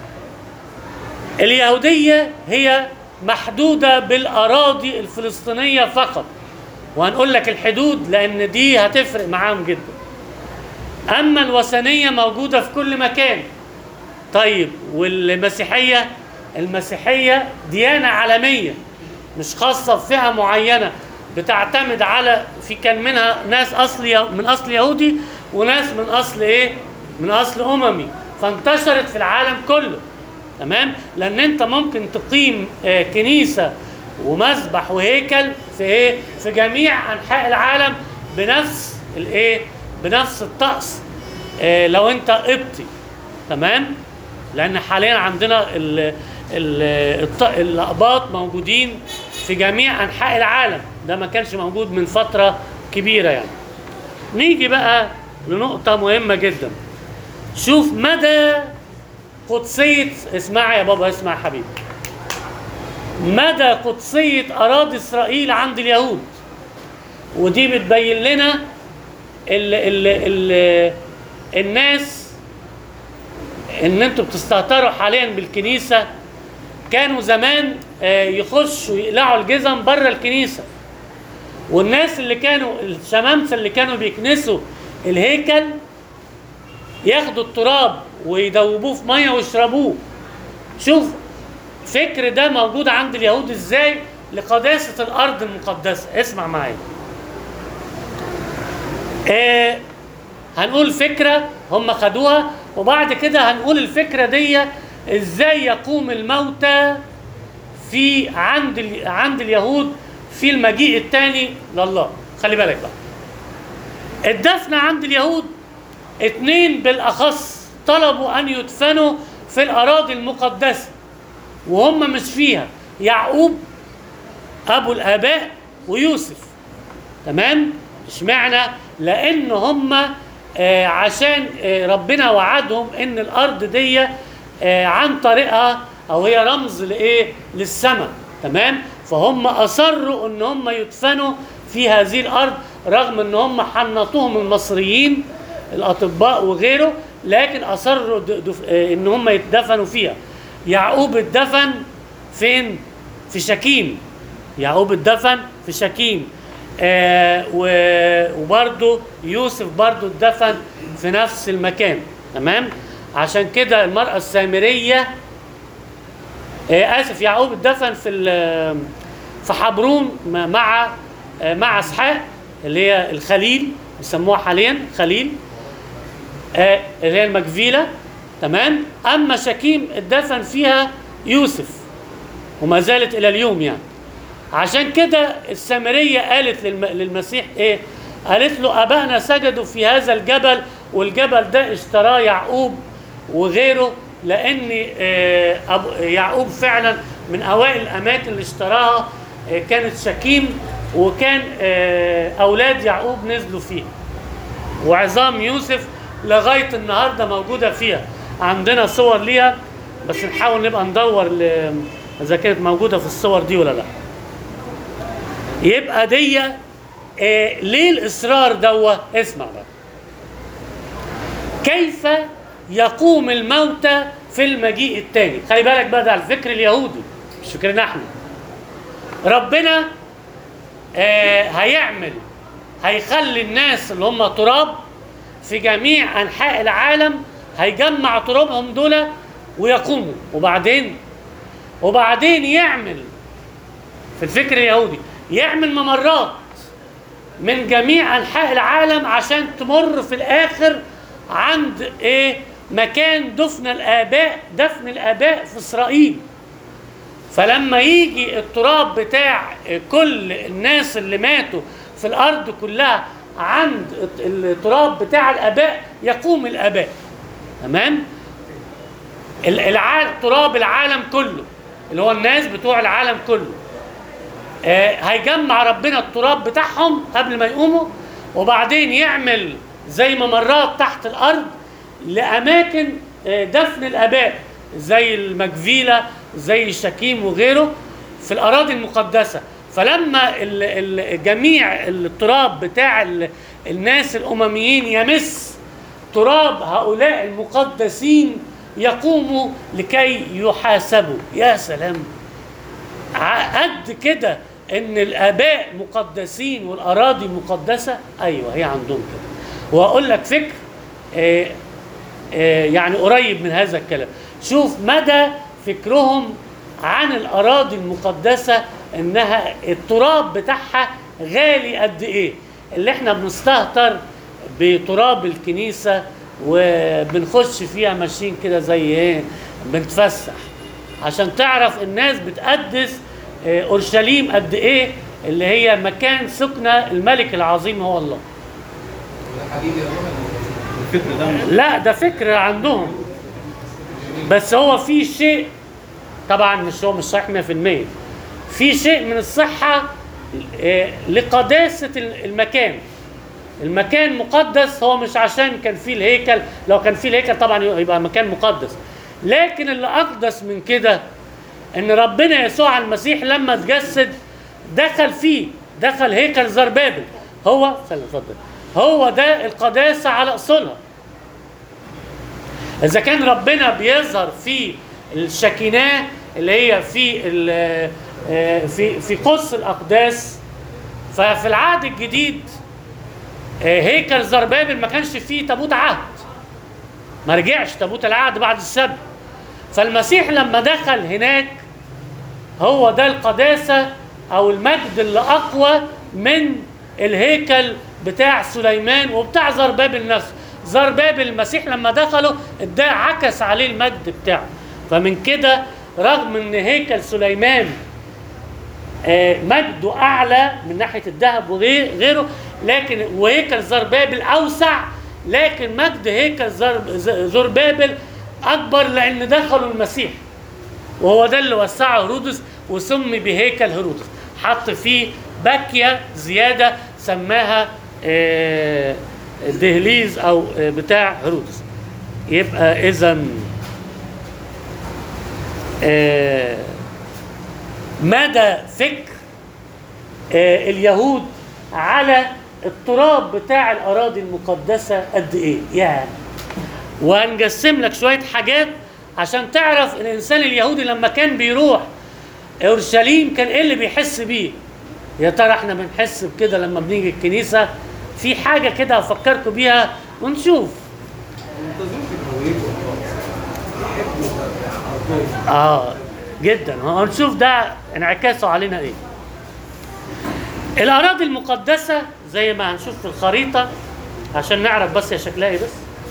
اليهوديه هي محدوده بالاراضي الفلسطينيه فقط، وهنقول لك الحدود لان دي هتفرق معاهم جدا. اما الوثنيه موجوده في كل مكان. طيب والمسيحيه؟ المسيحيه ديانه عالميه، مش خاصه بفئه معينه، بتعتمد على، في كان منها ناس اصل من اصل يهودي، وناس من اصل ايه؟ من اصل اممي، فانتشرت في العالم كله، تمام. لان انت ممكن تقيم آه، كنيسه ومذبح وهيكل في ايه؟ في جميع انحاء العالم بنفس الايه؟ بنفس الطقس، آه، لو انت قبطي، تمام. لان حاليا عندنا ال ال الط- الاقباط موجودين في جميع انحاء العالم، ده ما كانش موجود من فتره كبيره يعني. نيجي بقى لنقطه مهمه جدا. شوف مدى قدسيه، اسمع يا بابا، اسمع يا حبيبي، مدى قدسيه اراضي اسرائيل عند اليهود. ودي بتبين لنا ال ال ال الناس ان انتوا بتستهتروا حاليا بالكنيسه. كانوا زمان آه، يخشوا يقلعوا الجزم بره الكنيسه، والناس اللي كانوا الشمامسه اللي كانوا بيكنسوا الهيكل ياخدوا التراب ويدوبوه في ميه ويشربوه. شوف فكر ده موجود عند اليهود ازاي لقداسه الارض المقدسه. اسمع معايا. آه هنقول فكره هم خدوها، وبعد كده هنقول الفكره دي ازاي يقوم الموتى في عند ال... عند اليهود في المجيء الثاني لله. خلي بالك بقى، الدفن عند اليهود اتنين بالاخص طلبوا ان يدفنوا في الاراضي المقدسه وهم مش فيها: يعقوب ابو الاباء ويوسف، تمام. اشمعنى؟ لان هم آه عشان آه ربنا وعدهم ان الارض دي آه عن طريقها، او هي رمز لايه؟ للسماء. تمام؟ فهم اصروا ان هم يدفنوا في هذه الارض، رغم ان هم حنطوهم المصريين الاطباء وغيره، لكن اصروا ان هم يتدفنوا فيها. يعقوب اتدفن فين؟ في شكيم. يعقوب اتدفن في شكيم. آه وبرضه يوسف برضه اتدفن في نفس المكان. تمام؟ عشان كده المرأة السامرية آه اسف يعقوب اتدفن في في حبرون مع آه مع اسحاق اللي هي الخليل، بيسموها حاليا خليل، آه اللي هي المجفيلة. تمام؟ اما شكيم اتدفن فيها يوسف، وما زالت الى اليوم يعني. عشان كده السامرية قالت للمسيح ايه؟ قالت له ابائنا سجدوا في هذا الجبل، والجبل ده اشتراه يعقوب وغيره، لان يعقوب فعلا من اوائل الاماكن اللي اشتراها كانت شكيم، وكان اولاد يعقوب نزلوا فيها، وعظام يوسف لغايه النهارده موجوده فيها. عندنا صور ليها، بس نحاول نبقى ندور اذا كانت موجوده في الصور دي ولا لا. يبقى دي آه ليه الاصرار دوا؟ اسمع بقى. كيف يقوم الموتى في المجيء الثاني؟ خلي بالك بقى، ده على الفكر اليهودي مش فكرنا احنا. ربنا آه هيعمل هيخلي الناس اللي هم تراب في جميع انحاء العالم، هيجمع ترابهم دول ويقوموا، وبعدين وبعدين يعمل في الفكر اليهودي يعمل ممرات من جميع انحاء العالم عشان تمر في الاخر عند ايه؟ مكان دفن الاباء، دفن الاباء في اسرائيل. فلما يجي التراب بتاع كل الناس اللي ماتوا في الارض كلها عند التراب بتاع الاباء، يقوم الاباء. تمام؟ العالم، تراب العالم كله اللي هو الناس بتوع العالم كله، آه هيجمع ربنا التراب بتاعهم قبل ما يقوموا، وبعدين يعمل زي ممرات تحت الارض لاماكن آه دفن الاباء، زي المجفيلة، زي شكيم وغيره، في الاراضي المقدسه. فلما ال ال جميع التراب بتاع الناس الامميين يمس تراب هؤلاء المقدسين، يقوموا لكي يحاسبوا. يا سلام، قد كده ان الاباء مقدسين والاراضي مقدسه. ايوه، هي عندهم كده. واقول لك فكر آآ آآ يعني قريب من هذا الكلام. شوف مدى فكرهم عن الاراضي المقدسه، انها التراب بتاعها غالي قد ايه. اللي احنا بنستهتر بتراب الكنيسه وبنخش فيها ماشيين كده زي ايه، بنتفسح، عشان تعرف الناس بتقدس اورشليم قد ايه، اللي هي مكان سكن الملك العظيم هو الله. لا، ده فكر عندهم، بس هو في شيء طبعا مش هو مش صحيح مية في المية، في شيء من الصحه لقداسه المكان. المكان مقدس، هو مش عشان كان فيه الهيكل، لو كان فيه الهيكل طبعا يبقى مكان مقدس، لكن اللي اقدس من كده ان ربنا يسوع المسيح لما تجسد دخل فيه، دخل هيكل زربابل. هو اتفضل، هو ده القداسه على اصولها. اذا كان ربنا بيظهر في الشكيناه اللي هي في في في قدس الاقداس، ففي العهد الجديد هيكل زربابل ما كانش فيه تابوت عهد، ما رجعش تابوت العهد بعد السبت. فالمسيح لما دخل هناك، هو ده القداسة او المجد اللي اقوى من الهيكل بتاع سليمان وبتاع زربابل نفسه. زربابل المسيح لما دخله ده عكس عليه المجد بتاعه. فمن كده رغم ان هيكل سليمان مجده اعلى من ناحية الذهب وغيره، لكن وهيكل زربابل اوسع، لكن مجد هيكل زربابل اكبر لان دخلوا المسيح، وهو ده اللي وسعه هيرودس وسمي بهيكل هيرودس. حط فيه باكية زيادة سماها آه، دهليز او آه، بتاع هيرودس. يبقى اذا آه، مدى فكر آه، اليهود على التراب بتاع الاراضي المقدسه قد ايه يعني. وهنقسم لك شويه حاجات عشان تعرف الانسان اليهودي لما كان بيروح اورشليم كان ايه اللي بيحس بيه. يا ترى احنا بنحس بكده لما بنيجي الكنيسه؟ في حاجه كده هفكركم بيها ونشوف. منتظرين في هويتهم خالص. اه جدا، هنشوف ده انعكاسه علينا ايه. الاراضي المقدسه زي ما هنشوف في الخريطه عشان نعرف بس يا شكلها ايه. بس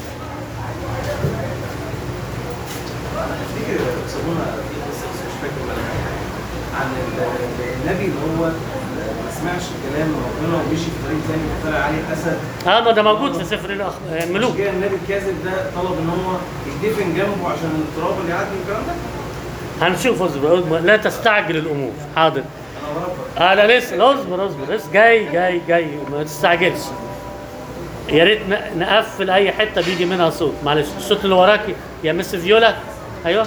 تفتكر سابونا في قصه بس مش فاكر ولا حاجه عن ال- النبي اللي هو ما سمعش كلام ربنا ومشي في طريق ثاني وطلع عليه اسد. اه ما ده موجود في سفر الأخ- الملوك. مش جاي النبي الكاذب ده طلب ان هو يدفن جنبه عشان التراب اللي يعدي والكلام ده؟ هنشوف. اصبر اصبر، لا تستعجل الامور. حاضر. انا بربك. اه لا لسه، اصبر اصبر لسه جاي جاي جاي، ما تستعجلش. يا ريت ن- نقفل اي حته بيجي منها صوت. معلش الصوت اللي وراكي يا مس فيولا. ايوه،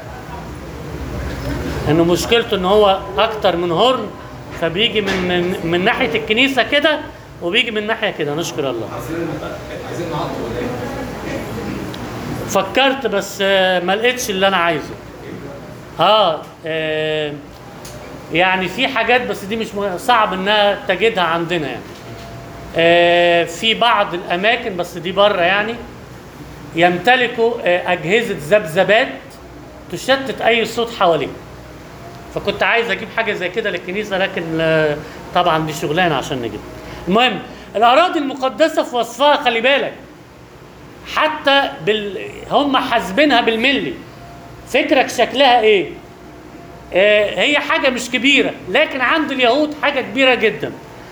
انه مشكلته ان هو اكتر من هورن، فبيجي من من, من ناحيه الكنيسه كده وبيجي من ناحيه كده. نشكر الله. عايزين عايزين نعطل ولا ايه؟ فكرت بس آه، ما لقيتش اللي انا عايزه. اه, آه يعني في حاجات بس دي مش مه- صعب انها تجدها عندنا يعني. آه في بعض الاماكن بس دي بره يعني يمتلكوا آه اجهزه ذبذبات تشتت اي صوت حواليه. فكنت عايز اجيب حاجه زي كده للكنيسه، لكن آه طبعا دي شغلانه عشان نجيب. المهم الاراضي المقدسه في وصفها خلي بالك حتى بال... هم حاسبينها بالملي. فكرك شكلها ايه؟ آه هي حاجه مش كبيره، لكن عند اليهود حاجه كبيره جدا.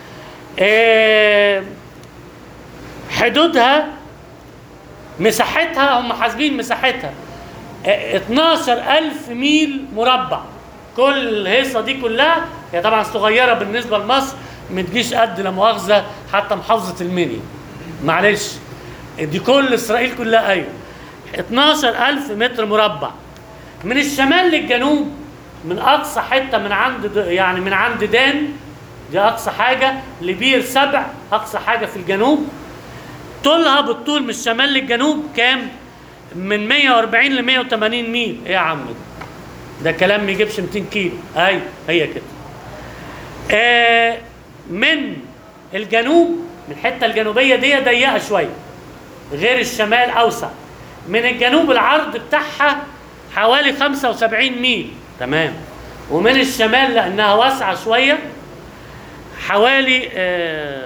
آه حدودها مساحتها هم حاسبين مساحتها آه اتناشر ألف ميل مربع. كل الهيصه دي كلها هي طبعا صغيره بالنسبه لمصر، ما تجيش قد لا مؤاخذه حتى محافظه المنيا، معلش دي كل اسرائيل كلها. ايوه اتناشر ألف متر مربع من الشمال للجنوب، من اقصى حته من عند د- يعني من عند دان دي اقصى حاجه لبير سبع اقصى حاجه في الجنوب. طولها بالطول من الشمال للجنوب كام؟ من مية وأربعين ل مية وتمانين ميل. ايه يا عم ده؟ ده كلام ما يجيبش ميتين كيلو. ايوه هي كده. آه من الجنوب، من الحته الجنوبيه دي ضيقه شويه غير الشمال اوسع. من الجنوب العرض بتاعها حوالي خمسة وسبعين ميل، تمام. ومن الشمال لانها واسعه شويه حوالي آه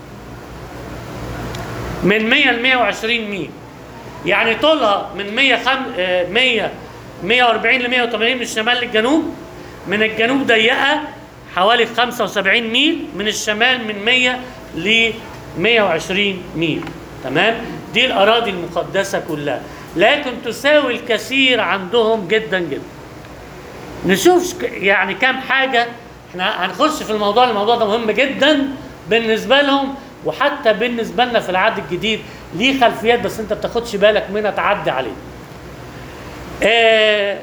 من مية ل مية وعشرين ميل. يعني طولها من مية خم... آه مية مية وأربعين ل مية وتمانين من الشمال للجنوب. من الجنوب ضيقه حوالي خمسة وسبعين ميل. من الشمال من مية ل مية وعشرين ميل، تمام. دي الاراضي المقدسه كلها، لكن تساوي الكثير عندهم جدا جدا. نشوف ك- يعني كام حاجه. احنا هنخش في الموضوع، الموضوع ده مهم جدا بالنسبه لهم وحتى بالنسبه لنا في العهد الجديد. ليه خلفيات بس انت بتاخدش بالك منها، تعدي عليه. آه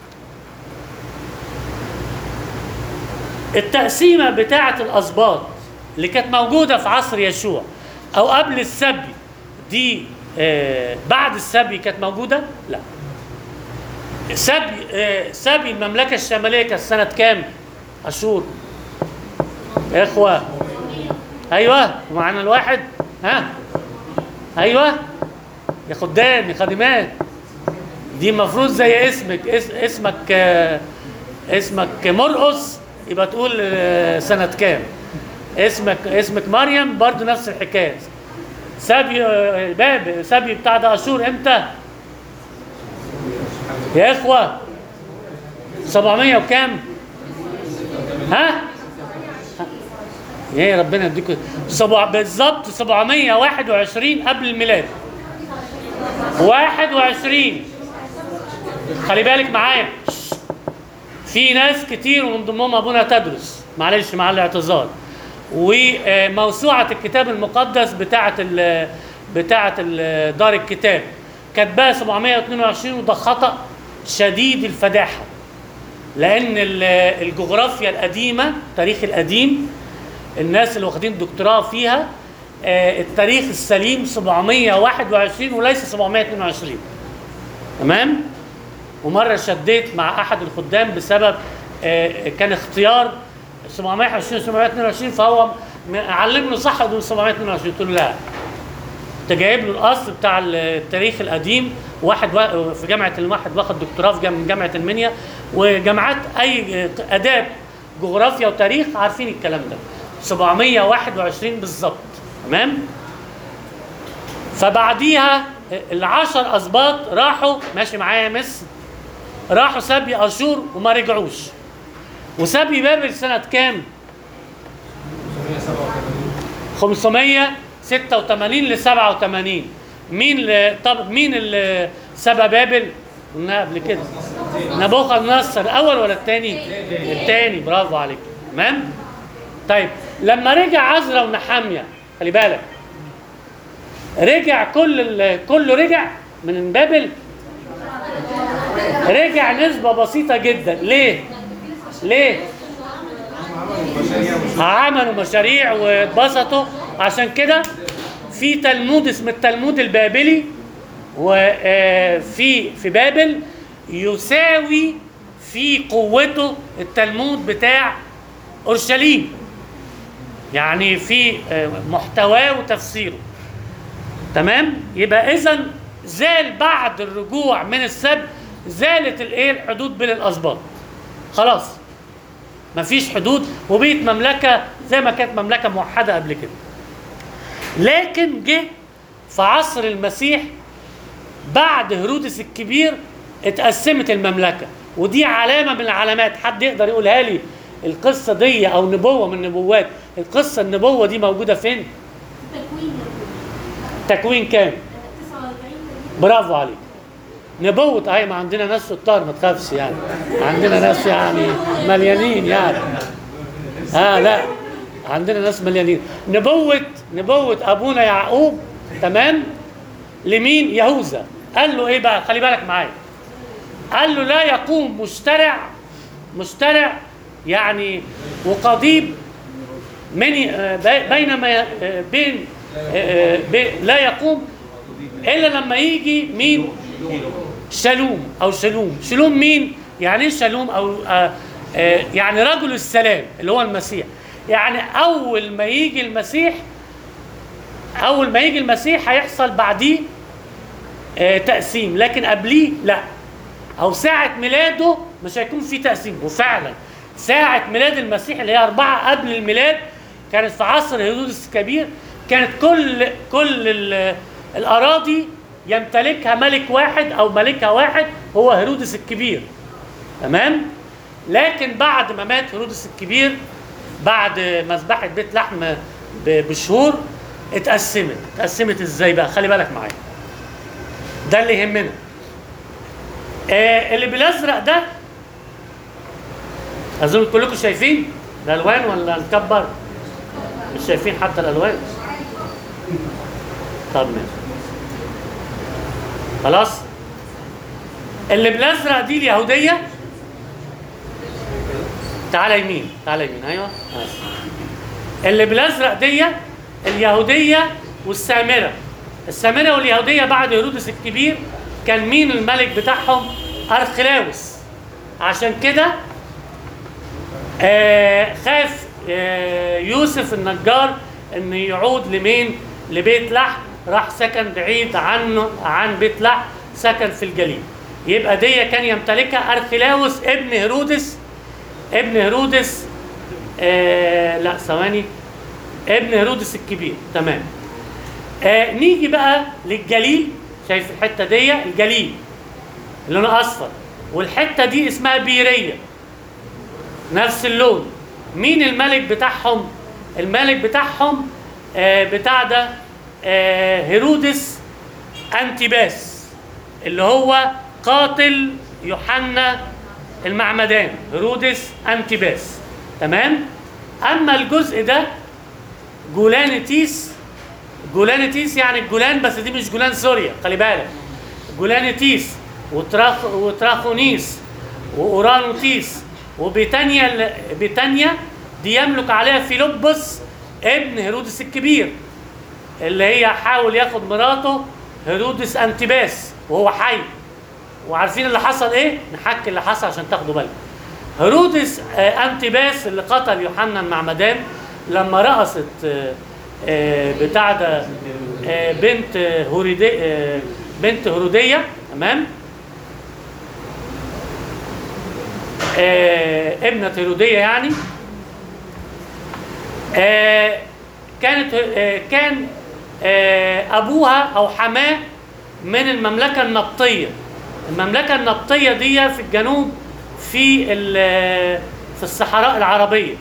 التقسيمه بتاعه الاسباط اللي كانت موجوده في عصر يشوع او قبل السبي دي آه بعد السبي كانت موجوده؟ لا. سبي آه سبي المملكه الشماليه كانت سنه كام؟ اشور. اخوه ايوه معانا الواحد. ها ايوه يا خدام يا خادمات، دي المفروض زي اسمك اس اسمك آه اسمك مرقص يبقى تقول آه سنه كام. اسمك اسمك مريم برضو نفس الحكايه. سبي آه، الباب سبي بتاع ده اشور امتى يا اخوه؟ سبعمية وكام؟ ها ايه ربنا يديكم سبع بالظبط سبعمية وواحد وعشرين قبل الميلاد. واحد وعشرين. خلي بالك معايا، في ناس كتير ومن ضمنهم ابونا تدرس، معلش مع الاعتذار. وموسوعه الكتاب المقدس بتاعه ال بتاعه ال دار الكتاب كاتباها سبعمائة واثنين وعشرين، وده خطا شديد الفداحه، لان الجغرافيا القديمه التاريخ القديم الناس اللي واخدين دكتوراه فيها التاريخ السليم سبعمائة وواحد وعشرين وليس سبعمائة واثنين وعشرين. تمام؟ ومره شديت مع احد الخدام بسبب كان اختيار سبعمائة وعشرين سبعمائة واثنين وعشرين، فهو علمني صح دول سبعمائة واثنين وعشرين. قلت له لا، انت جايب له الاصل بتاع التاريخ القديم. واحد في جامعه الواحد واخد دكتوراه من جامعه المنيا، وجامعات اي اداب جغرافيا وتاريخ عارفين الكلام ده، سبعمائة وواحد وعشرين بالظبط. تمام؟ فبعديها العشر اسباط راحوا، ماشي معايا يا مس، راحوا سبي اشور وما رجعوش. وسبي بابل سنه كام؟ خمسمائة وستة وثمانين ل سبعة وثمانين. مين ل... طب مين اللي سبى بابل؟ قلنا قبل كده نبوخذ نصر. الاول ولا الثاني؟ الثاني. برافو عليك. تمام؟ طيب لما رجع عزرا ونحاميه، خلي بالك، رجع كل ال... كله رجع من بابل، رجع نسبه بسيطه جدا. ليه؟ ليه؟ عملوا مشاريع واتبسطوا. عشان كده في تلمود اسمه التلمود البابلي، وفي في بابل يساوي في قوته التلمود بتاع اورشليم، يعني في محتواه وتفسيره. تمام؟ يبقى اذا زال بعد الرجوع من السبي زالت الايه الحدود بين الاسباط، خلاص مفيش حدود، وبقت مملكه زي ما كانت مملكه موحده قبل كده. لكن جه في عصر المسيح بعد هيرودس الكبير اتقسمت المملكه، ودي علامه من العلامات. حد يقدر يقولها لي القصه دي او نبوه من النبوات؟ القصه النبوه دي موجوده فين؟ تكوين تكوين كام؟ تسعة وأربعين. برافو عليك. نبوة اهي، ما عندنا ناس شطار ما تخافش يعني، عندنا ناس يعني مليانين يعني. اه لا، عندنا ناس مليانين. نبوة نبوة ابونا يعقوب، تمام؟ لمين؟ يهوذا. قال له ايه بقى؟ خلي بالك معايا. قال له لا يقوم مشترع مشترع يعني وقضيب من بينما بين لا يقوم الا لما يجي مين؟ شالوم او شلوم. شلوم مين؟ يعني ايه شالوم؟ او آآ آآ يعني رجل السلام اللي هو المسيح. يعني اول ما يجي المسيح اول ما يجي المسيح هيحصل بعديه تقسيم، لكن قبليه لا، او ساعة ميلاده مش هيكون في تقسيم. وفعلا ساعة ميلاد المسيح اللي هي أربعة قبل الميلاد كانت في عصر هيرودس الكبير، كانت كل كل الأراضي يمتلكها ملك واحد أو ملكها واحد هو هيرودس الكبير. تمام؟ لكن بعد ما مات هيرودس الكبير، بعد مذبحة بيت لحم بشهور، اتقسمت. اتقسمت ازاي بقى؟ خلي بالك معايا، ده اللي يهمنا. آه اللي بالازرق ده اظن كلكم شايفين الالوان ولا نكبر؟ مش شايفين حتى الالوان؟ طب ماشي خلاص. اللي بالازرق دي اليهوديه. تعالى يمين، تعالى يمين، ايوه. اللي بالازرق دي اليهوديه والسامره. السامره واليهوديه بعد هيرودس الكبير كان مين الملك بتاعهم؟ أرخلاوس. عشان كده آه خاف آه يوسف النجار ان يعود لمين؟ لبيت لحم، راح سكن بعيد عنه عن بيت لحم، سكن في الجليل. يبقى دي كان يمتلكها أرخلاوس ابن هيرودس ابن هيرودس آه لا ثواني ابن هيرودس الكبير. تمام. آه نيجي بقى للجليل. شايف الحته دي؟ الجليل اللي لونه اصفر، والحته دي اسمها بيريه، نفس اللون. مين الملك بتاعهم؟ الملك بتاعهم آه بتاع ده آه هيرودس انتيباس، اللي هو قاتل يوحنا المعمدان. هيرودس انتيباس. تمام. اما الجزء ده جولانيتيس. جولانيتيس يعني الجولان، بس دي مش جولان سوريا، خلي بالك. جولانيتيس وتراخ وتراخونيس واورانوتيس وبيتانيا. بيتانيا دي يملك عليها فيلبس ابن هيرودس الكبير، اللي هي حاول ياخد مراته هيرودس انتباس وهو حي. وعارفين اللي حصل ايه؟ نحكي اللي حصل عشان تاخدوا بالكم. هيرودس انتباس اللي قتل يوحنا المعمدان لما رقصت بتاع ده بنت هوريدية، بنت هرودية، تمام؟ ابنة هرودية يعني. كانت كان ابوها او حماه من المملكة النبطية. المملكة النبطية دي في الجنوب، في في الصحراء العربية.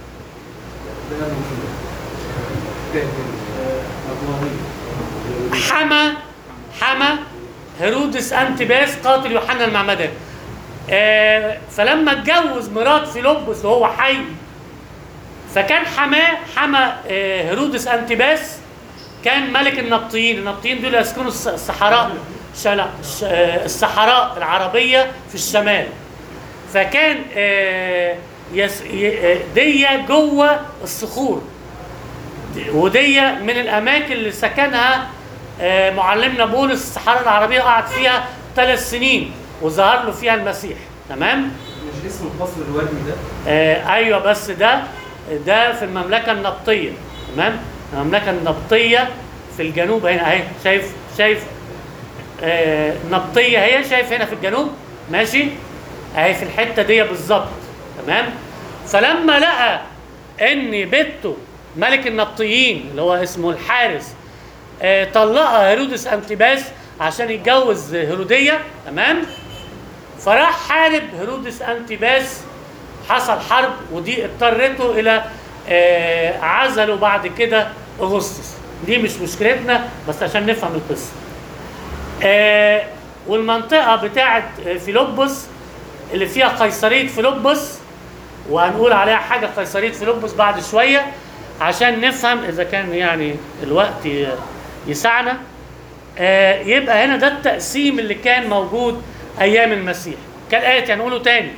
حما حما هيرودس انتباس قاتل يوحنا المعمدان. آه فلما اتجوز مرات فيلبس وهو حي، فكان حماه حما آه هيرودس انتباس كان ملك النبطيين. النبطيين دول يسكنوا الصحراء الصحراء العربية في الشمال. فكان آه يس دي جوه الصخور، ودي من الاماكن اللي سكنها معلمنا بولس. الصحراء العربيه قعد فيها ثلاث سنين وظهر له فيها المسيح، تمام؟ مش اسمه القصر الوردي ده؟ آه ايوه، بس ده ده في المملكه النبطيه، تمام؟ المملكه النبطيه في الجنوب هنا اهي، شايف شايف آه نبطيه هي، شايف هنا في الجنوب، ماشي؟ اهي في الحته دي بالظبط، تمام؟ فلما لقى ان بنته ملك النبطيين اللي هو اسمه الحارس آه طلقها هيرودس انتباس عشان يتجوز هيرودية، تمام؟ فراح حارب هيرودس انتباس، حصل حرب، ودي اضطرته الى آه عزله بعد كده اغسطس. دي مش مشكلتنا، بس عشان نفهم القصه. آه والمنطقه بتاعه فيلبس اللي فيها قيصريه فيلبس، وهنقول عليها حاجه قيصريه فيلبس بعد شويه عشان نفهم اذا كان يعني الوقت يسعنا. آه يبقى هنا ده التقسيم اللي كان موجود ايام المسيح كالاتي، هنقوله تاني.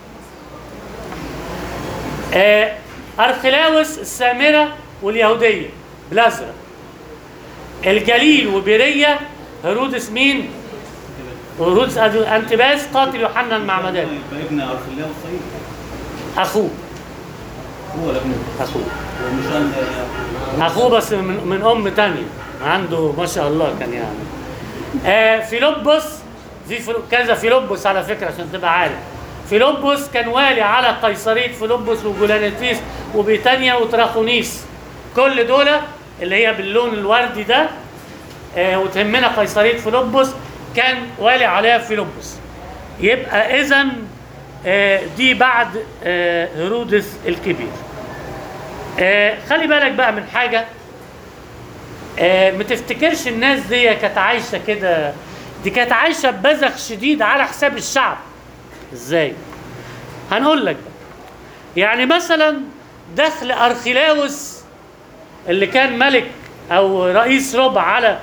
آه ارخلاوس السامره واليهوديه بالازرق، الجليل وبيريه هيرودس مين؟ هيرودس انتباس قاتل يوحنا المعمدان. يبقى ابن ارخلاوس صحيح؟ اخوه هو ولا ابنه؟ اخوه هو مش أنا- اخوه بس من, من ام تانية عنده ما شاء الله كان يعني. آه فيلبس، في فيلو- كذا فيلبس على فكره عشان تبقى عارف. فيلبس كان والي على قيصريه فيلبس وجولانيتيس وبيتانيا وتراخونيس، كل دول اللي هي باللون الوردي ده. آه وتهمنا قيصريه فيلبس كان والي عليها فيلبس. يبقى اذا آه دي بعد آه هيرودس الكبير. آه خلي بالك بقى من حاجه، آه ما تفتكرش الناس دي كانت عايشه كده، دي كانت عايشه ببذخ شديد على حساب الشعب. ازاي؟ هنقول لك بقى. يعني مثلا دخل ارخلاوس اللي كان ملك او رئيس ربع على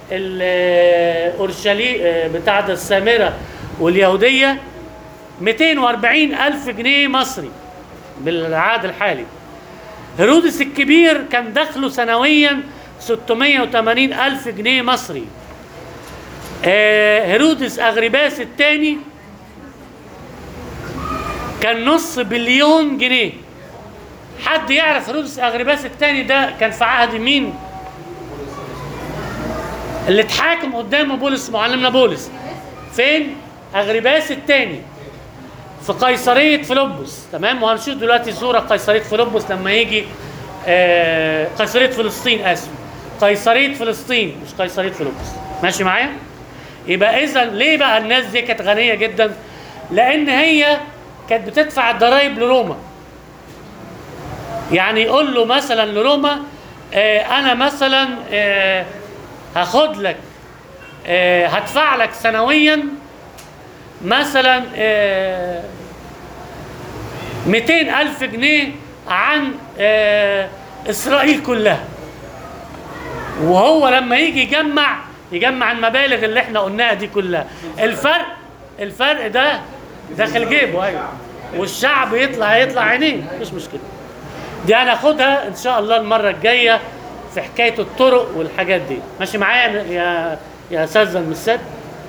اورشليم بتاع ده السامره واليهوديه مئتين وأربعين ألف جنيه مصري بالعهد الحالي. هيرودس الكبير كان دخله سنويا ستمئة وثمانين ألف جنيه مصري. آه هيرودس أغرباس الثاني كان نص بليون جنيه. حد يعرف هيرودس أغرباس الثاني ده كان في عهد مين؟ اللي اتحاكم قدامه بولس، معلمنا بولس. فين؟ أغرباس الثاني في قيصرية فيلبس، تمام؟ وهنشوف دلوقتي صورة قيصرية فيلبس لما يجي آه قيصرية فلسطين، آسف، قيصرية فلسطين مش قيصرية فيلبس. ماشي معايا؟ يبقى إذا ليه بقى الناس دي كانت غنية جدا؟ لأن هي كانت بتدفع الضرايب لروما. يعني يقول له مثلا لروما آه أنا مثلا آه هاخد لك آه هدفع لك سنويا مثلا آه مئتين ألف جنيه عن آه اسرائيل كلها. وهو لما يجي يجمع يجمع المبالغ اللي احنا قلناها دي كلها. الفرق الفرق ده داخل جيبه، ايوه، والشعب يطلع يطلع عينيه، مش مشكله. دي هناخدها ان شاء الله المره الجايه في حكايه الطرق والحاجات دي. ماشي معايا يا يا استاذ المساد؟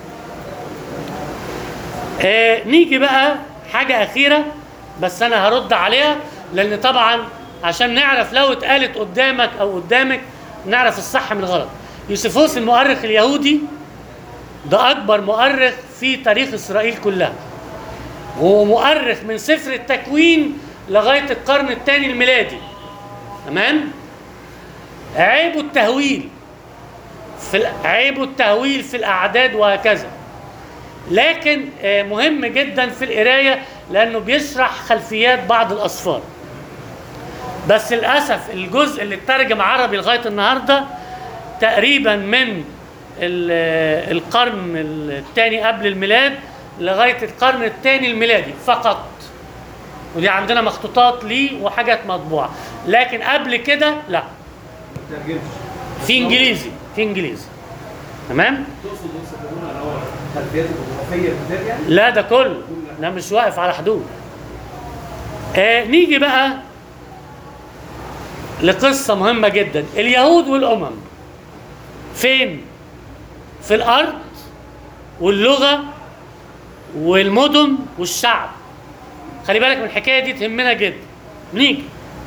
آه نيجي بقى حاجه اخيره بس انا هرد عليها، لان طبعا عشان نعرف لو اتقالت قدامك او قدامك نعرف الصح من الغلط. يوسفوس المؤرخ اليهودي ده اكبر مؤرخ في تاريخ اسرائيل كلها، وهو مؤرخ من سفر التكوين لغايه القرن الثاني الميلادي. تمام؟ عيبه التهويل في عيبه التهويل في الاعداد وهكذا، لكن مهم جدا في القرايه لانه بيشرح خلفيات بعض الاسفار. بس للاسف الجزء اللي اترجم عربي لغايه النهارده تقريبا من القرن الثاني قبل الميلاد لغايه القرن الثاني الميلادي فقط، ودي عندنا مخطوطات ليه وحاجات مطبوعه، لكن قبل كده لا. في انجليزي في انجليزي تمام؟ تقصد يوسفونا اللي هو خلفيات الجغرافيه الكتاب يعني؟ لا ده كله، ده مش واقف على حدود. آه نيجي بقى لقصه مهمه جدا. اليهود والامم فين؟ في الارض واللغه والمدن والشعب. خلي بالك من الحكايه دي تهمنا جدا. نيجي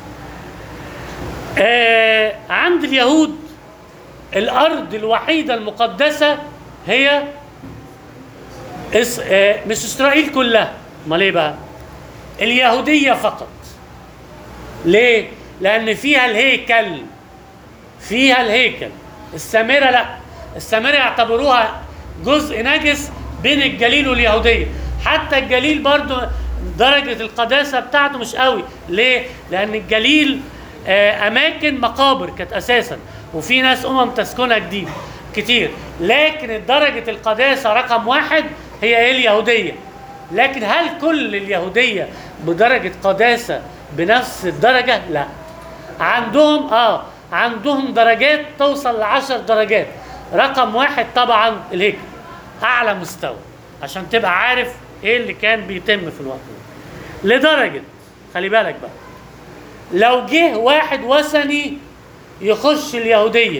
آه عند اليهود الارض الوحيده المقدسه هي إس آه مش اسرائيل كلها، امال ايه بقى؟ اليهوديه فقط. ليه؟ لان فيها الهيكل، فيها الهيكل. السامره لا، السامره يعتبروها جزء نجس بين الجليل واليهوديه. حتى الجليل برضو درجه القداسه بتاعته مش قوي. ليه؟ لان الجليل آه اماكن مقابر كانت اساسا، وفي ناس امم تسكنها جديد كتير، لكن درجه القداسه رقم واحد هي ايه؟ اليهوديه. لكن هل كل اليهوديه بدرجه قداسه بنفس الدرجه؟ لا. عندهم اه عندهم درجات توصل لعشر درجات. رقم واحد طبعا الهيكل، اعلى مستوى، عشان تبقى عارف ايه اللي كان بيتم في الوقت ده. لدرجه خلي بالك بقى، لو جه واحد وثني يخش اليهوديه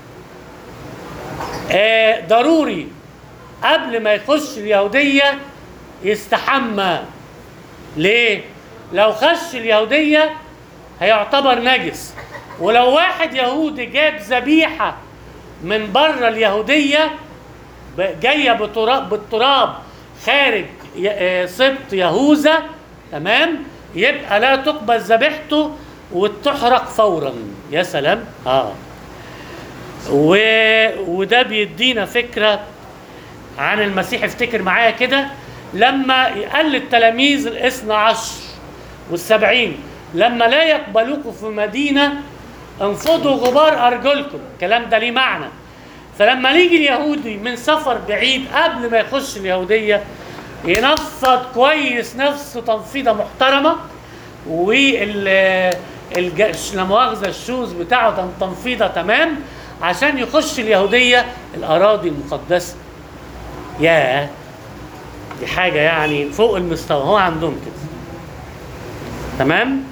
آه ضروري قبل ما يخش اليهوديه يستحمى. ليه؟ لو خش اليهوديه هيعتبر نجس. ولو واحد يهودي جاب ذبيحه من بره اليهوديه جايه بالتراب بالتراب خارج سبط يهوذا، تمام، يبقى لا تقبل ذبيحته وتحرق فورا. يا سلام. اه و... وده بيدينا فكره عن المسيح. افتكر معايا كده لما قال للتلاميذ الاثنى عشر والسبعين لما لا يقبلوكم في مدينه انفضوا غبار ارجلكم. الكلام ده ليه معنى. فلما يجي اليهودي من سفر بعيد قبل ما يخش اليهوديه ينفض كويس نفسه تنفيضه محترمه، وال لا مؤاخذه الشوز بتاعه تنفيضه تمام عشان يخش اليهوديه الاراضي المقدسه. ياه، دي حاجه يعني فوق المستوى. هو عندهم كده تمام.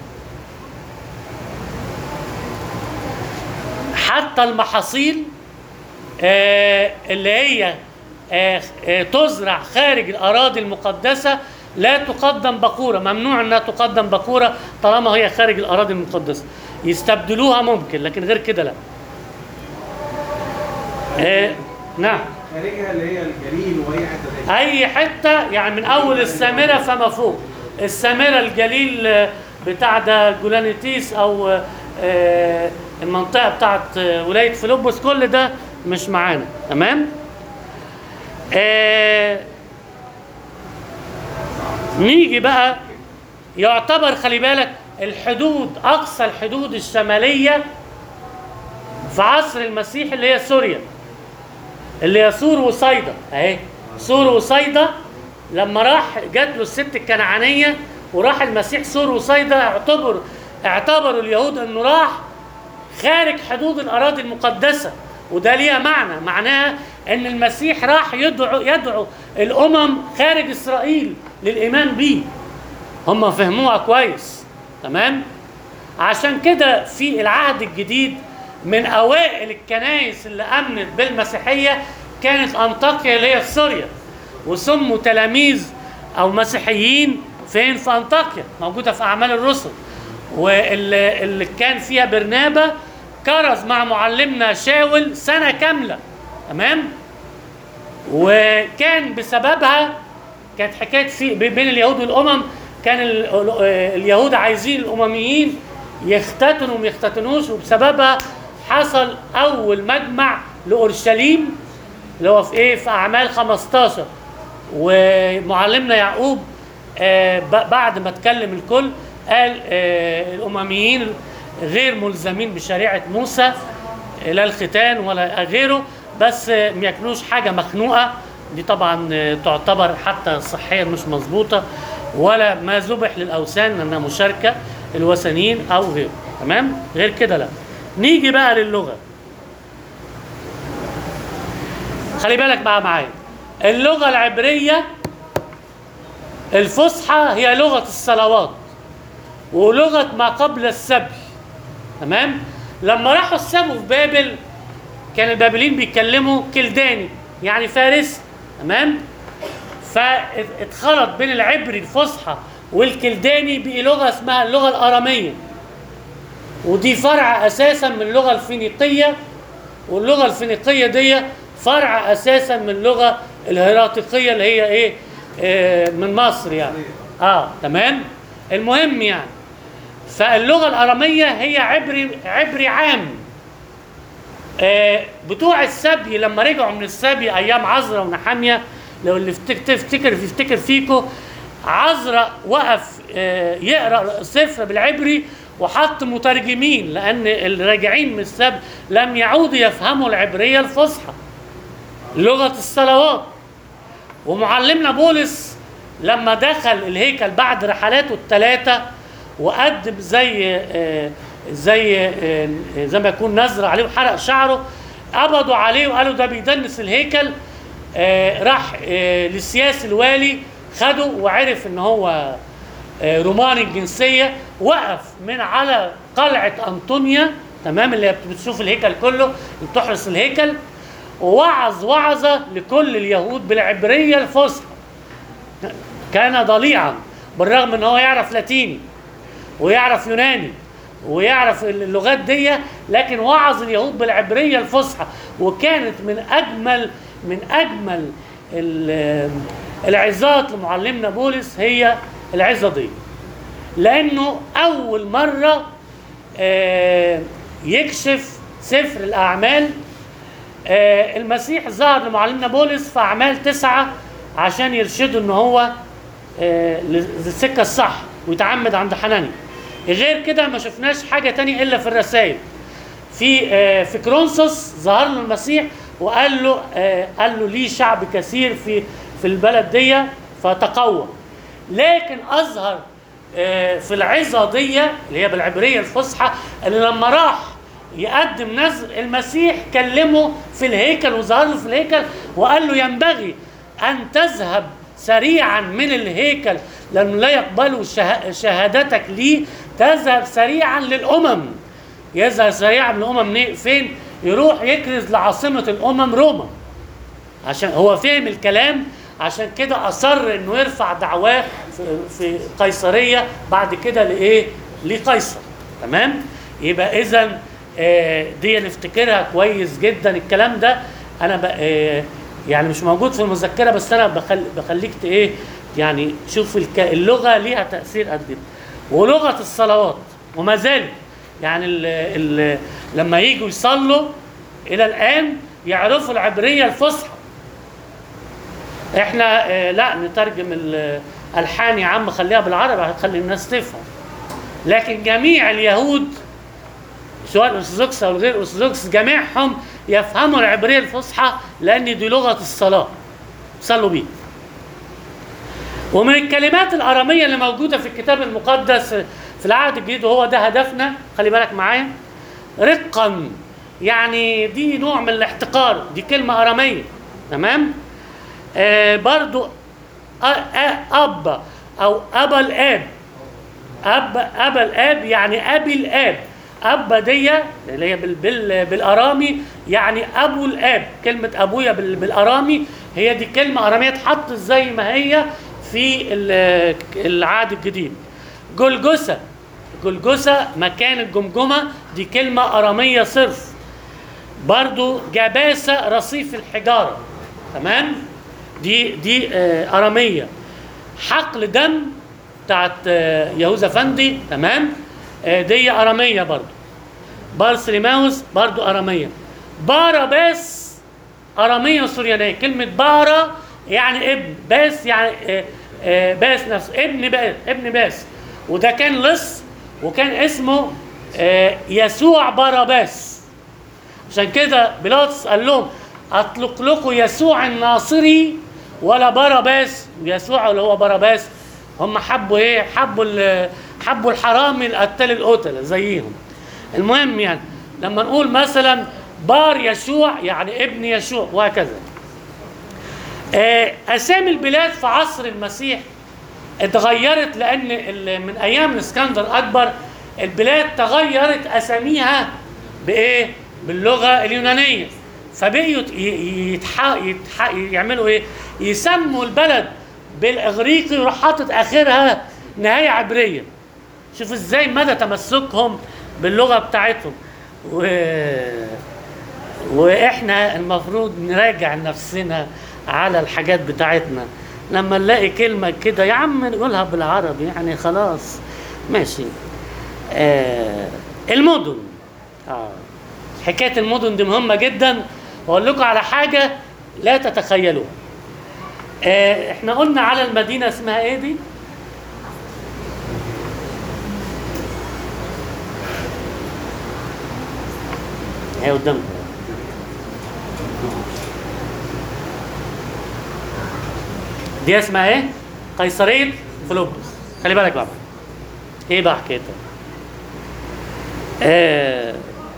حتى المحاصيل آه اللي هي آه آه تزرع خارج الأراضي المقدسة لا تقدم بقورة. ممنوع أنها تقدم بقورة طالما هي خارج الأراضي المقدسة. يستبدلوها ممكن، لكن غير كده لا. آه نعم. خارجها اللي هي الجليل واي حته تاني. اي حته يعني من اول السامره فما فوق. السامره الجليل بتاع ده جولانيتيس او آه المنطقه بتاعت ولايه فيلبس، كل ده مش معانا. تمام. آه نيجي بقى يعتبر خلي بالك الحدود، اقصى الحدود الشماليه في عصر المسيح اللي هي سوريا، اللي هي سور وصيدا اهي. سور وصيدا لما راح جات له الست الكنعانيه وراح المسيح سور وصيدا، اعتبر اعتبروا اليهود انه راح خارج حدود الأراضي المقدسة. وده ليها معنى، معناها ان المسيح راح يدعو يدعو الامم خارج اسرائيل للايمان بيه. هم فهموها كويس، تمام؟ عشان كده في العهد الجديد من اوائل الكنائس اللي امنت بالمسيحيه كانت انطاكيا اللي هي في سوريا، وسموا تلاميذ او مسيحيين فين؟ في انطاكيا، موجوده في اعمال الرسل. واللي اللي كان فيها برنابا كرز مع معلمنا شاول سنة كاملة، تمام؟ وكان بسببها كانت حكاية في بين اليهود والأمم، كان اليهود عايزين الأمميين يختتنوا وما يختتنوش، وبسببها حصل أول مجمع لأورشليم اللي هو في إيه؟ في أعمال خمستاشر. ومعلمنا يعقوب آه بعد ما اتكلم الكل قال آه الأمميين غير ملزمين بشريعة موسى لا الختان ولا غيره، بس ما ياكلوش حاجة مخنوقة، دي طبعا تعتبر حتى صحيا مش مظبوطة، ولا ما ذبح للأوثان لأنها مشاركة الوثنيين أو غيره، تمام؟ غير كده لا. نيجي بقى للغة. خلي بالك بقى معايا، اللغة العبرية الفصحى هي لغة الصلوات ولغة ما قبل السبي، تمام؟ لما راحوا السبوا في بابل كان البابليين بيتكلموا كلداني يعني فارس، تمام؟ فاتخلط بين العبري الفصحى والكلداني بلغه اسمها اللغه الاراميه، ودي فرع اساسا من اللغه الفينيقيه، واللغه الفينيقيه دي فرع اساسا من اللغه الهيراتيقيه اللي هي ايه؟ آه من مصر يعني. اه تمام؟ المهم يعني فاللغة الأرامية هي عبري عبري عام. آه بتوع السبي لما رجعوا من السبي أيام عزرا ونحامية، لو اللي تفتكر يفتكر فيكو، عزرا وقف آه يقرأ سفر بالعبري وحط مترجمين، لأن الراجعين من السبي لم يعودوا يفهموا العبرية الفصحى لغة الصلوات. ومعلمنا بولس لما دخل الهيكل بعد رحلاته الثلاثة وقدم زي آه زي آه زي ما يكون نذر عليه وحرق شعره، قبضوا عليه وقالوا ده بيدنس الهيكل. آه راح آه للسياسي الوالي خده وعرف ان هو آه روماني الجنسيه، وقف من على قلعه انطونيا، تمام، اللي بتشوف الهيكل كله اللي بتحرس الهيكل، ووعظ وعظه لكل اليهود بالعبريه الفصحى. كان ضليعا بالرغم ان هو يعرف لاتيني ويعرف يوناني ويعرف اللغات دي، لكن وعظ اليهود بالعبريه الفصحى. وكانت من اجمل من اجمل العظات لمعلمنا بولس هي العظه دي، لانه اول مره يكشف سفر الاعمال. المسيح ظهر لمعلمنا بولس في اعمال تسعه عشان يرشده ان هو للسكه الصح ويتعمد عند حنانيا. غير كده ما شفناش حاجه تانية الا في الرسائل. في في كرونسوس ظهر له المسيح وقال له قال له ليه شعب كثير في في البلد دي فتقوى. لكن اظهر في العظه دي اللي هي بالعبريه الفصحى، اللي لما راح يقدم نذر المسيح كلمه في الهيكل وظهر له في الهيكل وقال له ينبغي ان تذهب سريعا من الهيكل لأنه لا يقبلوا شهادتك لي، تذهب سريعا للأمم. يذهب سريعا للأمم فين؟ يروح يكرز لعاصمة الأمم روما، عشان هو فهم الكلام. عشان كده أصر إنه يرفع دعواه في قيصرية بعد كده لإيه؟ لقيصر، تمام؟ يبقى إذا دي نفتكرها كويس جدا. الكلام ده أنا بقى يعني مش موجود في المذكرة، بس أنا بخل بخليك إيه يعني شوف اللغة ليها تأثير قد ايه. ولغة الصلوات وما زالت يعني ال ال لما يجوا يصلوا إلى الآن يعرفوا العبرية الفصحى. إحنا آه لا نترجم الألحان يا عم، خليها بالعربي هتخلي الناس تفهم. لكن جميع اليهود سواء الأرثوذكس أو الغير أرثوذكس جميعهم يفهموا العبرية الفصحى لأن دي لغة الصلاة، صلوا بيه. ومن الكلمات الأرامية اللي موجودة في الكتاب المقدس في العهد الجديد، وهو ده هدفنا، خلي بالك معايا، رقا، يعني دي نوع من الاحتقار، دي كلمة أرامية. تمام. آه برضو أ- أ- أب أو أبا الآب، أب أبا الآب يعني أبي الآب. أبا دي اللي هي بال بال بالأرامي يعني أبو الآب. كلمة أبويا بال بالأرامي هي دي كلمة أرامية اتحطت زي ما هي في ال- العهد الجديد. جلجسة، جلجسة مكان الجمجمة، دي كلمة أرامية صرف. برضو جباسة رصيف الحجارة. تمام. دي دي آه، أرامية. حقل دم بتاعت آه، يهوذا فندي. تمام. آه، دي أرامية برضو. بارسليماوس برضو أرامية. باراباس أرامية سوريانية. كلمة بارا يعني ابن، باس يعني آه، آه، باس نفسه، ابن باس، ابن باس. وده كان لص وكان اسمه آه، يسوع باراباس. عشان كده بيلاطس قال لهم اطلق لكم يسوع الناصري ولا باراباس. يسوع اللي هو باراباس هم حبوا ايه؟ حبوا ال- حبوا الحرامي القتال القتله زيهم. المهم يعني لما نقول مثلا بار يشوع يعني ابن يشوع وهكذا. آه، اسامي البلاد في عصر المسيح اتغيرت لان ال- من ايام الاسكندر اكبر البلاد تغيرت اساميها بايه؟ باللغه اليونانيه. فبقيوا ي- يتح... يتح... يعملوا ايه؟ يسموا البلد بالاغريقي ويروح حاطط اخرها نهايه عبريه. شوف ازاي مدى تمسكهم باللغه بتاعتهم. و... واحنا المفروض نراجع نفسنا على الحاجات بتاعتنا. لما نلاقي كلمه كده يا عم نقولها بالعربي يعني خلاص ماشي. آه المدن. اه حكايه المدن دي مهمه جدا. واقول لكم على حاجه لا تتخيلوها. آه احنا قلنا على المدينه اسمها ايه دي؟ هي قدامكم. دي اسمها ايه؟ قيصريه فيلبس. خلي بالك بقى. ايه بقى حكايتها؟ آه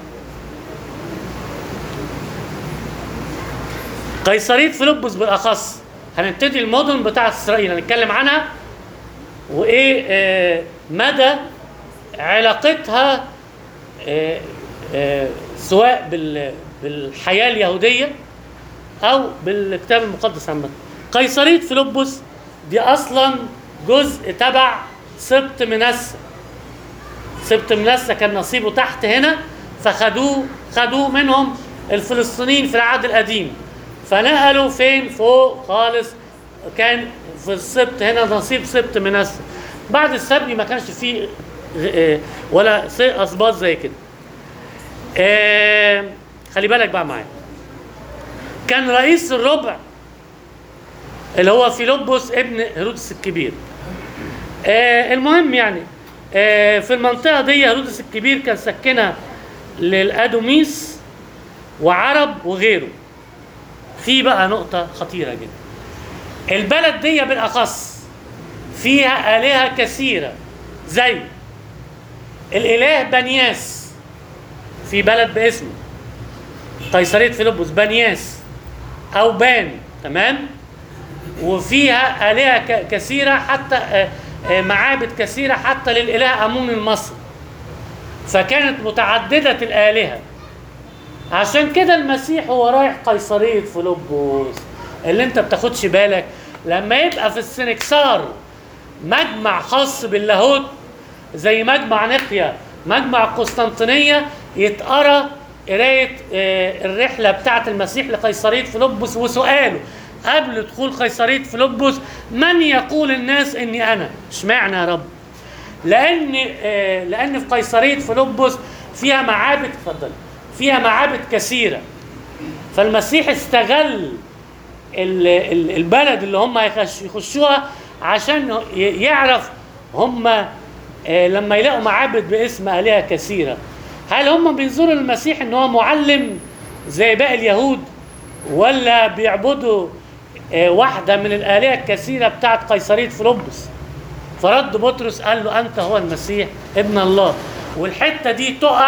قيصريه فيلبس بالاخص. هنبتدي المدن بتاعت اسرائيل هنتكلم عنها وايه آه مدى علاقتها آه آه سواء بال بالحياه اليهوديه او بالكتاب المقدس عامه. قيصريه فيلبس دي اصلا جزء تبع سبط منسى. سبط منسى كان نصيبه تحت هنا فخدوه خدوه منهم الفلسطينيين في العهد القديم فنقلوا فين؟ فوق خالص. كان في السبط هنا نصيب سبط منسى. بعد السبي ما كانش فيه ولا اسباط زي كده. آه خلي بالك بقى معايا. كان رئيس الربع اللي هو فيلبس ابن هيرودس الكبير. آه المهم يعني آه في المنطقه دي هيرودس الكبير كان سكنها للادوميس وعرب وغيره. في بقى نقطه خطيره جدا. البلد دي بالاخص فيها الهه كثيره زي الاله بنياس. في بلد باسمه قيصريه فيلبس بنياس او بان. تمام. وفيها آلهة كثيرة حتى معابد كثيرة حتى للإله أمون المصري. فكانت متعددة الآلهة. عشان كده المسيح هو رايح قيصرية فيلبس. اللي انت بتاخدش بالك لما يبقى في السنكسار مجمع خاص باللاهوت زي مجمع نقيا مجمع قسطنطينية يتقرا قراية الرحلة بتاعة المسيح لقيصرية فيلبس وسؤاله قبل دخول قيصرية فيلبس من يقول الناس اني انا؟ اشمعنى يا رب؟ لان آه لان في قيصرية فيلبس فيها معابد اتفضل فيها معابد كثيرة. فالمسيح استغل ال ال البلد اللي هم يخشوها عشان يعرف هم آه لما يلاقوا معابد باسم آلهة كثيرة هل هم بينظروا للمسيح ان هو معلم زي باقي اليهود ولا بيعبدوا واحدة من الآلهة الكثيرة بتاعت قيصرية فيلبس؟ فرد بطرس قال له أنت هو المسيح ابن الله. والحتة دي تقع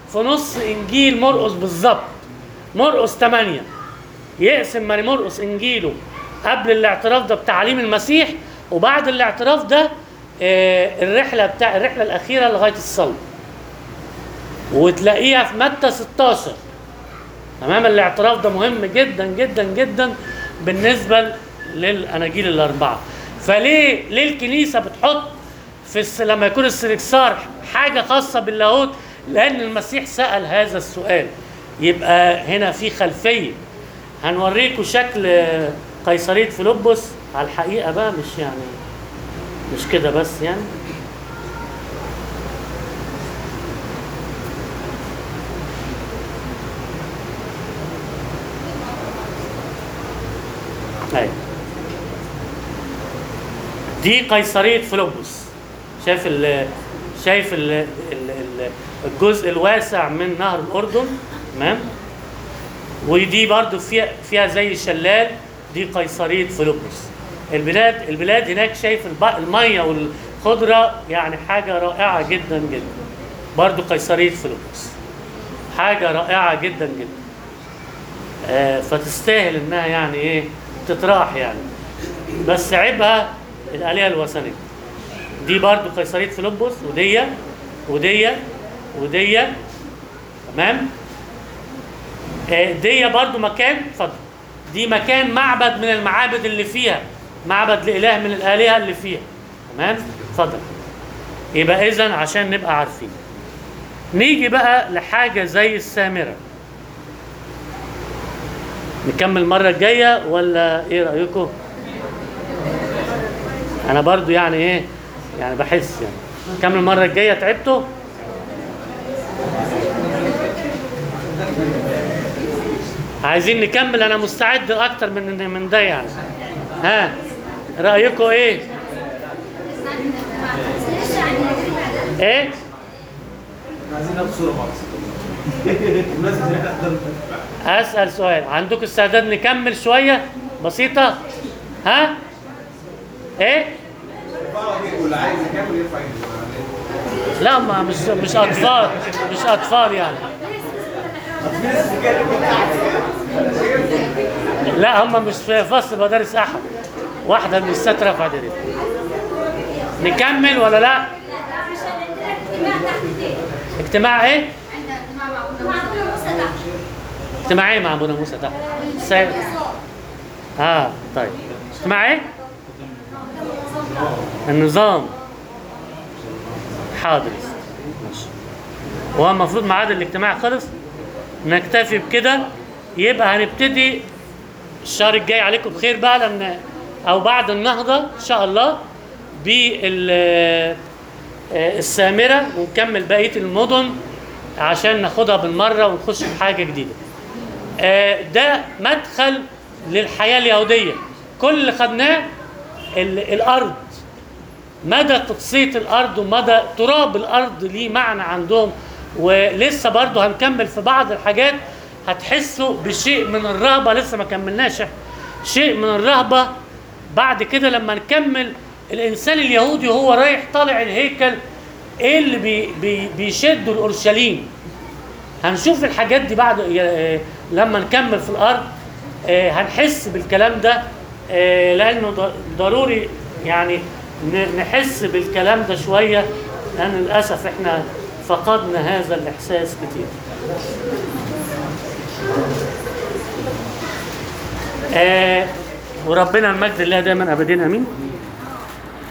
في نص انجيل مرقس بالظبط. مرقس ثمانية يقسم ماري مرقس انجيله قبل الاعتراف ده بتعليم المسيح، وبعد الاعتراف ده آه، الرحله بتاع الرحله الاخيره لغايه الصلب. وتلاقيها في متى ستاشر. تمام. الاعتراف ده مهم جدا جدا جدا بالنسبه للاناجيل الاربعه. فليه ليه الكنيسه بتحط في الس... لما يكون السركسار حاجه خاصه باللاهوت؟ لان المسيح سال هذا السؤال. يبقى هنا في خلفيه. هنوريكم شكل قيصريه فيلبس على الحقيقه بقى، مش يعني مش كده بس يعني. أيوة. دي قيصرية فيلبس. شايف ال شايف ال ال ال الجزء الواسع من نهر الأردن. تمام. ودي برضو فيها فيها زي شلال. دي قيصرية فيلبس. البلاد البلاد هناك شايف المية والخضرة، يعني حاجة رائعة جدا جدا. برضو قيصرية فيلبس حاجة رائعة جدا جدا. آه فتستاهل انها يعني ايه تتراح يعني. بس عيبها الآلهة الوثنية. دي برضو قيصرية فيلبس. ودي ودي ودي تمام. آه دي برضو مكان. اتفضل. دي مكان معبد من المعابد اللي فيها، معبد لإله من الآلهة اللي فيها. تمام. اتفضل. يبقى إذن عشان نبقى عارفين. نيجي بقى لحاجة زي السامرة. نكمل المرة الجاية ولا ايه رأيكم؟ انا برضو يعني ايه يعني بحس يعني نكمل المرة الجاية. تعبتوا؟ عايزين نكمل؟ انا مستعد اكتر من من ده يعني. ها رأيكم ايه؟ ايه؟ عايزين ناخد صورة مع الناس. أسأل سؤال، عندكم استعداد نكمل شوية بسيطة؟ ها؟ إيه؟ واللي عايز يكمل يرفع ايده. لا ما مش مش أطفال، مش أطفال يعني. لا هم مش في فصل مدارس أحد. واحدة من الست رفعت ايديها. نكمل ولا لا؟ اجتماع ايه؟ اجتماع ايه مع ابونا موسى تحت؟ سيد. اه طيب. اجتماع ايه؟ النظام. حاضر. ماشي. هو المفروض ميعاد الاجتماع خلص. نكتفي بكده. يبقى هنبتدي الشهر الجاي عليكم بخير بقى، لان او بعد النهضه ان شاء الله بالسامره، ونكمل بقيه المدن عشان ناخدها بالمره ونخش في حاجه جديده. ده مدخل للحياه اليهوديه. كل اللي خدناه الارض، مدى قدسيه الارض ومدى تراب الارض ليه معنى عندهم. ولسه برضو هنكمل في بعض الحاجات هتحسوا بشيء من الرهبه. لسه ما كملناش شيء من الرهبه. بعد كده لما نكمل الانسان اليهودي وهو رايح طالع الهيكل، ايه اللي بي بي بيشدوا الاورشليم. هنشوف الحاجات دي بعد لما نكمل في الارض. هنحس بالكلام ده، لانه ضروري يعني نحس بالكلام ده شويه، لان للاسف احنا فقدنا هذا الاحساس كتير. آه وربنا المجد لله دائما ابدين امين.